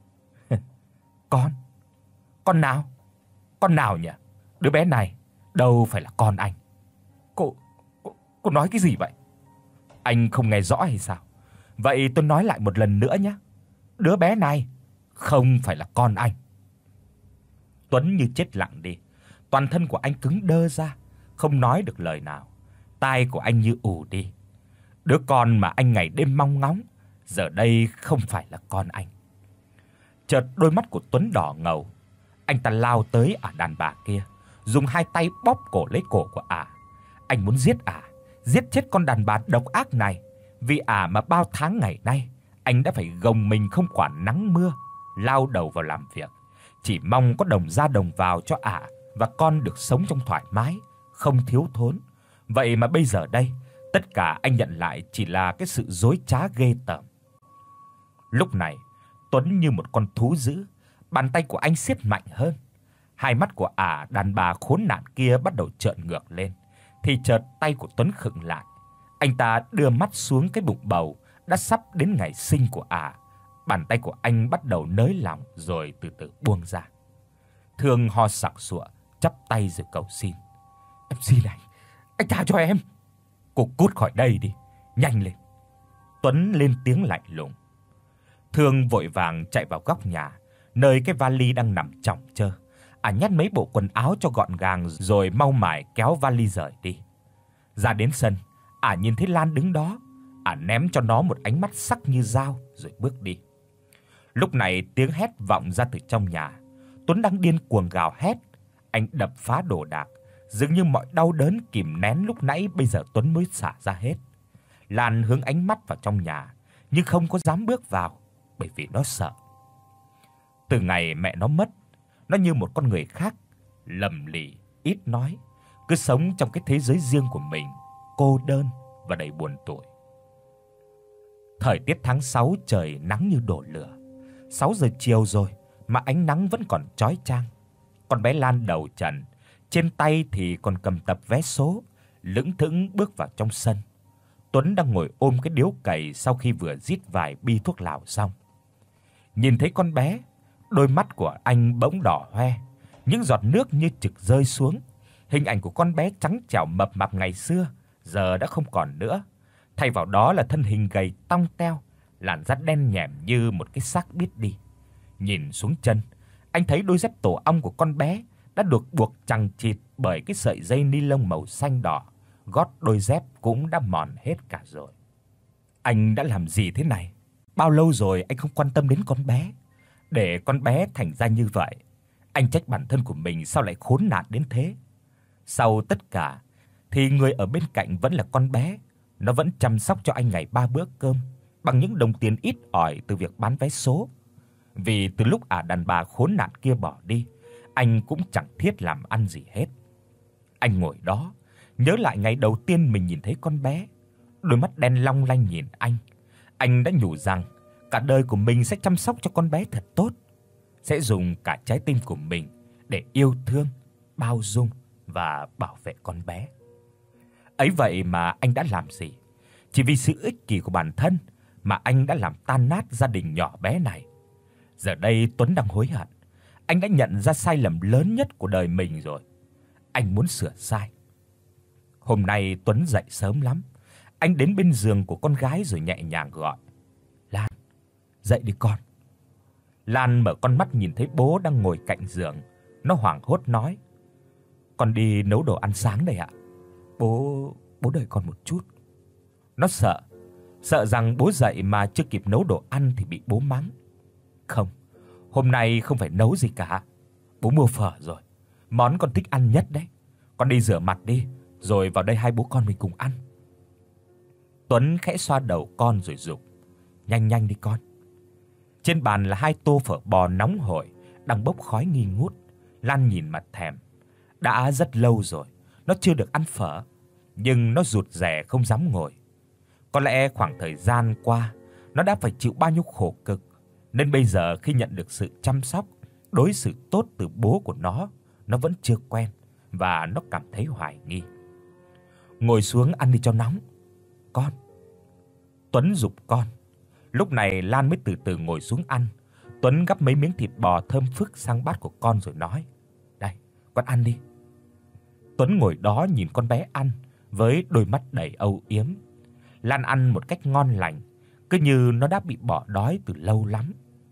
S1: "Con? Con nào? Con nào nhỉ? Đứa bé này đâu phải là con anh." Cô, cô, cô nói cái gì vậy? Anh không nghe rõ hay sao? Vậy tôi nói lại một lần nữa nhé. Đứa bé này không phải là con anh. Tuấn như chết lặng đi. Toàn thân của anh cứng đơ ra, không nói được lời nào. Tai của anh như ù đi. Đứa con mà anh ngày đêm mong ngóng giờ đây không phải là con anh. Chợt đôi mắt của Tuấn đỏ ngầu. Anh ta lao tới Ả đàn bà kia, dùng hai tay bóp cổ lấy cổ của Ả. Anh muốn giết Ả, giết chết con đàn bà độc ác này. Vì Ả mà bao tháng ngày nay anh đã phải gồng mình không quản nắng mưa, lao đầu vào làm việc, chỉ mong có đồng ra đồng vào cho Ả và con được sống trong thoải mái, không thiếu thốn. Vậy mà bây giờ đây, tất cả anh nhận lại chỉ là cái sự dối trá ghê tởm. Lúc này, Tuấn như một con thú dữ, bàn tay của anh siết mạnh hơn. Hai mắt của Ả đàn bà khốn nạn kia bắt đầu trợn ngược lên, thì chợt tay của Tuấn khựng lại. Anh ta đưa mắt xuống cái bụng bầu đã sắp đến ngày sinh của Ả. Bàn tay của anh bắt đầu nới lỏng rồi từ từ buông ra. Thương ho sặc sụa, chắp tay rồi cầu xin: "Em xin anh, anh tha cho em." "Cô cút khỏi đây đi, nhanh lên." Tuấn lên tiếng lạnh lùng. Thương vội vàng chạy vào góc nhà, nơi cái vali đang nằm chỏng chơ. Ả nhét mấy bộ quần áo cho gọn gàng rồi mau mải kéo vali rời đi. Ra đến sân, Ả nhìn thấy Lan đứng đó. Ả ném cho nó một ánh mắt sắc như dao rồi bước đi. Lúc này tiếng hét vọng ra từ trong nhà. Tuấn đang điên cuồng gào hét, anh đập phá đồ đạc, dường như mọi đau đớn kìm nén lúc nãy bây giờ Tuấn mới xả ra hết. Lan hướng ánh mắt vào trong nhà, nhưng không có dám bước vào bởi vì nó sợ. Từ ngày mẹ nó mất, nó như một con người khác, lầm lì, ít nói, cứ sống trong cái thế giới riêng của mình, cô đơn và đầy buồn tủi. Thời tiết tháng sáu trời nắng như đổ lửa. sáu giờ chiều rồi mà ánh nắng vẫn còn chói chang. Con bé Lan đầu trần, trên tay thì còn cầm tập vé số, lững thững bước vào trong sân. Tuấn đang ngồi ôm cái điếu cày sau khi vừa rít vài bi thuốc lào xong. Nhìn thấy con bé, đôi mắt của anh bỗng đỏ hoe, những giọt nước như trực rơi xuống. Hình ảnh của con bé trắng trẻo mập mạp ngày xưa giờ đã không còn nữa, thay vào đó là thân hình gầy tong teo, làn da đen nhẻm như một cái xác biết đi. Nhìn xuống chân, anh thấy đôi dép tổ ong của con bé đã được buộc chằng chịt bởi cái sợi dây ni lông màu xanh đỏ, gót đôi dép cũng đã mòn hết cả rồi. Anh đã làm gì thế này? Bao lâu rồi anh không quan tâm đến con bé, để con bé thành ra như vậy. Anh trách bản thân của mình sao lại khốn nạn đến thế. Sau tất cả thì người ở bên cạnh vẫn là con bé, nó vẫn chăm sóc cho anh ngày ba bữa cơm bằng những đồng tiền ít ỏi từ việc bán vé số. Vì từ lúc Ả đàn bà khốn nạn kia bỏ đi, anh cũng chẳng thiết làm ăn gì hết. Anh ngồi đó, nhớ lại ngày đầu tiên mình nhìn thấy con bé, đôi mắt đen long lanh nhìn anh. Anh đã nhủ rằng cả đời của mình sẽ chăm sóc cho con bé thật tốt, sẽ dùng cả trái tim của mình để yêu thương, bao dung và bảo vệ con bé. Ấy vậy mà anh đã làm gì? Chỉ vì sự ích kỷ của bản thân mà anh đã làm tan nát gia đình nhỏ bé này. Giờ đây Tuấn đang hối hận. Anh đã nhận ra sai lầm lớn nhất của đời mình rồi. Anh muốn sửa sai. Hôm nay Tuấn dậy sớm lắm. Anh đến bên giường của con gái rồi nhẹ nhàng gọi: "Lan, dậy đi con." Lan mở con mắt nhìn thấy bố đang ngồi cạnh giường, nó hoảng hốt nói: "Con đi nấu đồ ăn sáng đây ạ. Bố, bố đợi con một chút." Nó sợ, sợ rằng bố dậy mà chưa kịp nấu đồ ăn thì bị bố mắng. "Không, hôm nay không phải nấu gì cả. Bố mua phở rồi, món con thích ăn nhất đấy. Con đi rửa mặt đi, rồi vào đây hai bố con mình cùng ăn." Tuấn khẽ xoa đầu con rồi dục: "Nhanh nhanh đi con." Trên bàn là hai tô phở bò nóng hổi đang bốc khói nghi ngút. Lan nhìn mà thèm. Đã rất lâu rồi nó chưa được ăn phở, nhưng nó rụt rè không dám ngồi. Có lẽ khoảng thời gian qua nó đã phải chịu bao nhiêu khổ cực, nên bây giờ khi nhận được sự chăm sóc, đối xử tốt từ bố của nó, nó vẫn chưa quen và nó cảm thấy hoài nghi. "Ngồi xuống ăn đi cho nóng." "Con." Tuấn giục con. Lúc này Lan mới từ từ ngồi xuống ăn. Tuấn gắp mấy miếng thịt bò thơm phức sang bát của con rồi nói: "Đây, con ăn đi." Tuấn ngồi đó nhìn con bé ăn với đôi mắt đầy âu yếm. Lan ăn một cách ngon lành, cứ như nó đã bị bỏ đói từ lâu lắm.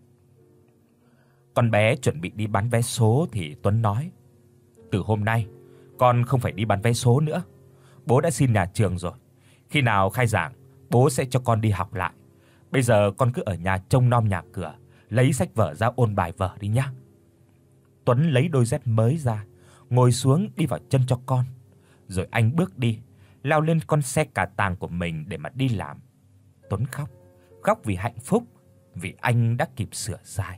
S1: Con bé chuẩn bị đi bán vé số thì Tuấn nói: "Từ hôm nay con không phải đi bán vé số nữa. Bố đã xin nhà trường rồi. Khi nào khai giảng, bố sẽ cho con đi học lại. Bây giờ con cứ ở nhà trông nom nhà cửa, lấy sách vở ra ôn bài vở đi nhé." Tuấn lấy đôi dép mới ra, ngồi xuống đi vào chân cho con, rồi anh bước đi, leo lên con xe cà tàng của mình để mà đi làm. Tuấn khóc, khóc vì hạnh phúc, vì anh đã kịp sửa sai.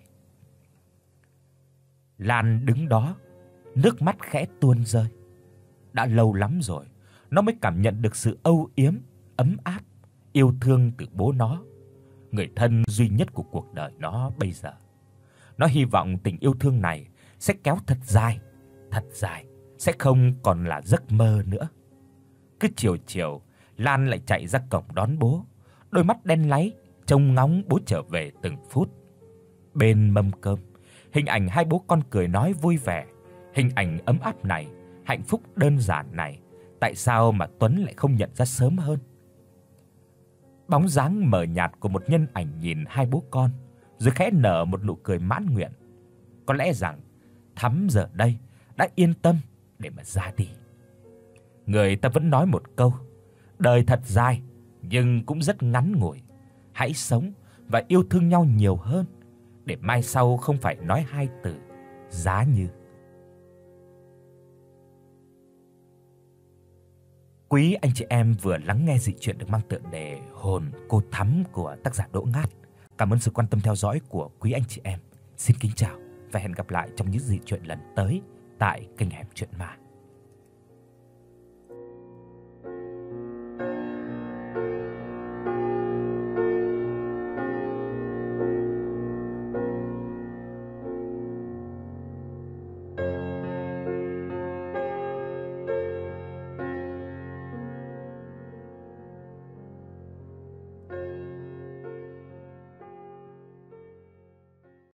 S1: Lan đứng đó, nước mắt khẽ tuôn rơi. Đã lâu lắm rồi nó mới cảm nhận được sự âu yếm, ấm áp, yêu thương từ bố nó, người thân duy nhất của cuộc đời nó bây giờ. Nó hy vọng tình yêu thương này sẽ kéo thật dài, thật dài, sẽ không còn là giấc mơ nữa. Cứ chiều chiều, Lan lại chạy ra cổng đón bố, đôi mắt đen láy trông ngóng bố trở về từng phút. Bên mâm cơm, hình ảnh hai bố con cười nói vui vẻ, hình ảnh ấm áp này, hạnh phúc đơn giản này, tại sao mà Tuấn lại không nhận ra sớm hơn? Bóng dáng mờ nhạt của một nhân ảnh nhìn hai bố con, rồi khẽ nở một nụ cười mãn nguyện. Có lẽ rằng Thắm giờ đây đã yên tâm để mà ra đi. Người ta vẫn nói một câu: đời thật dài nhưng cũng rất ngắn ngủi. Hãy sống và yêu thương nhau nhiều hơn, để mai sau không phải nói hai từ giá như. Quý anh chị em vừa lắng nghe dị truyện được mang tựa đề Hồn Cô Thắm của tác giả Đỗ Ngát. Cảm ơn sự quan tâm theo dõi của quý anh chị em. Xin kính chào và hẹn gặp lại trong những dị truyện lần tới tại kênh Hẻm Chuyện Ma.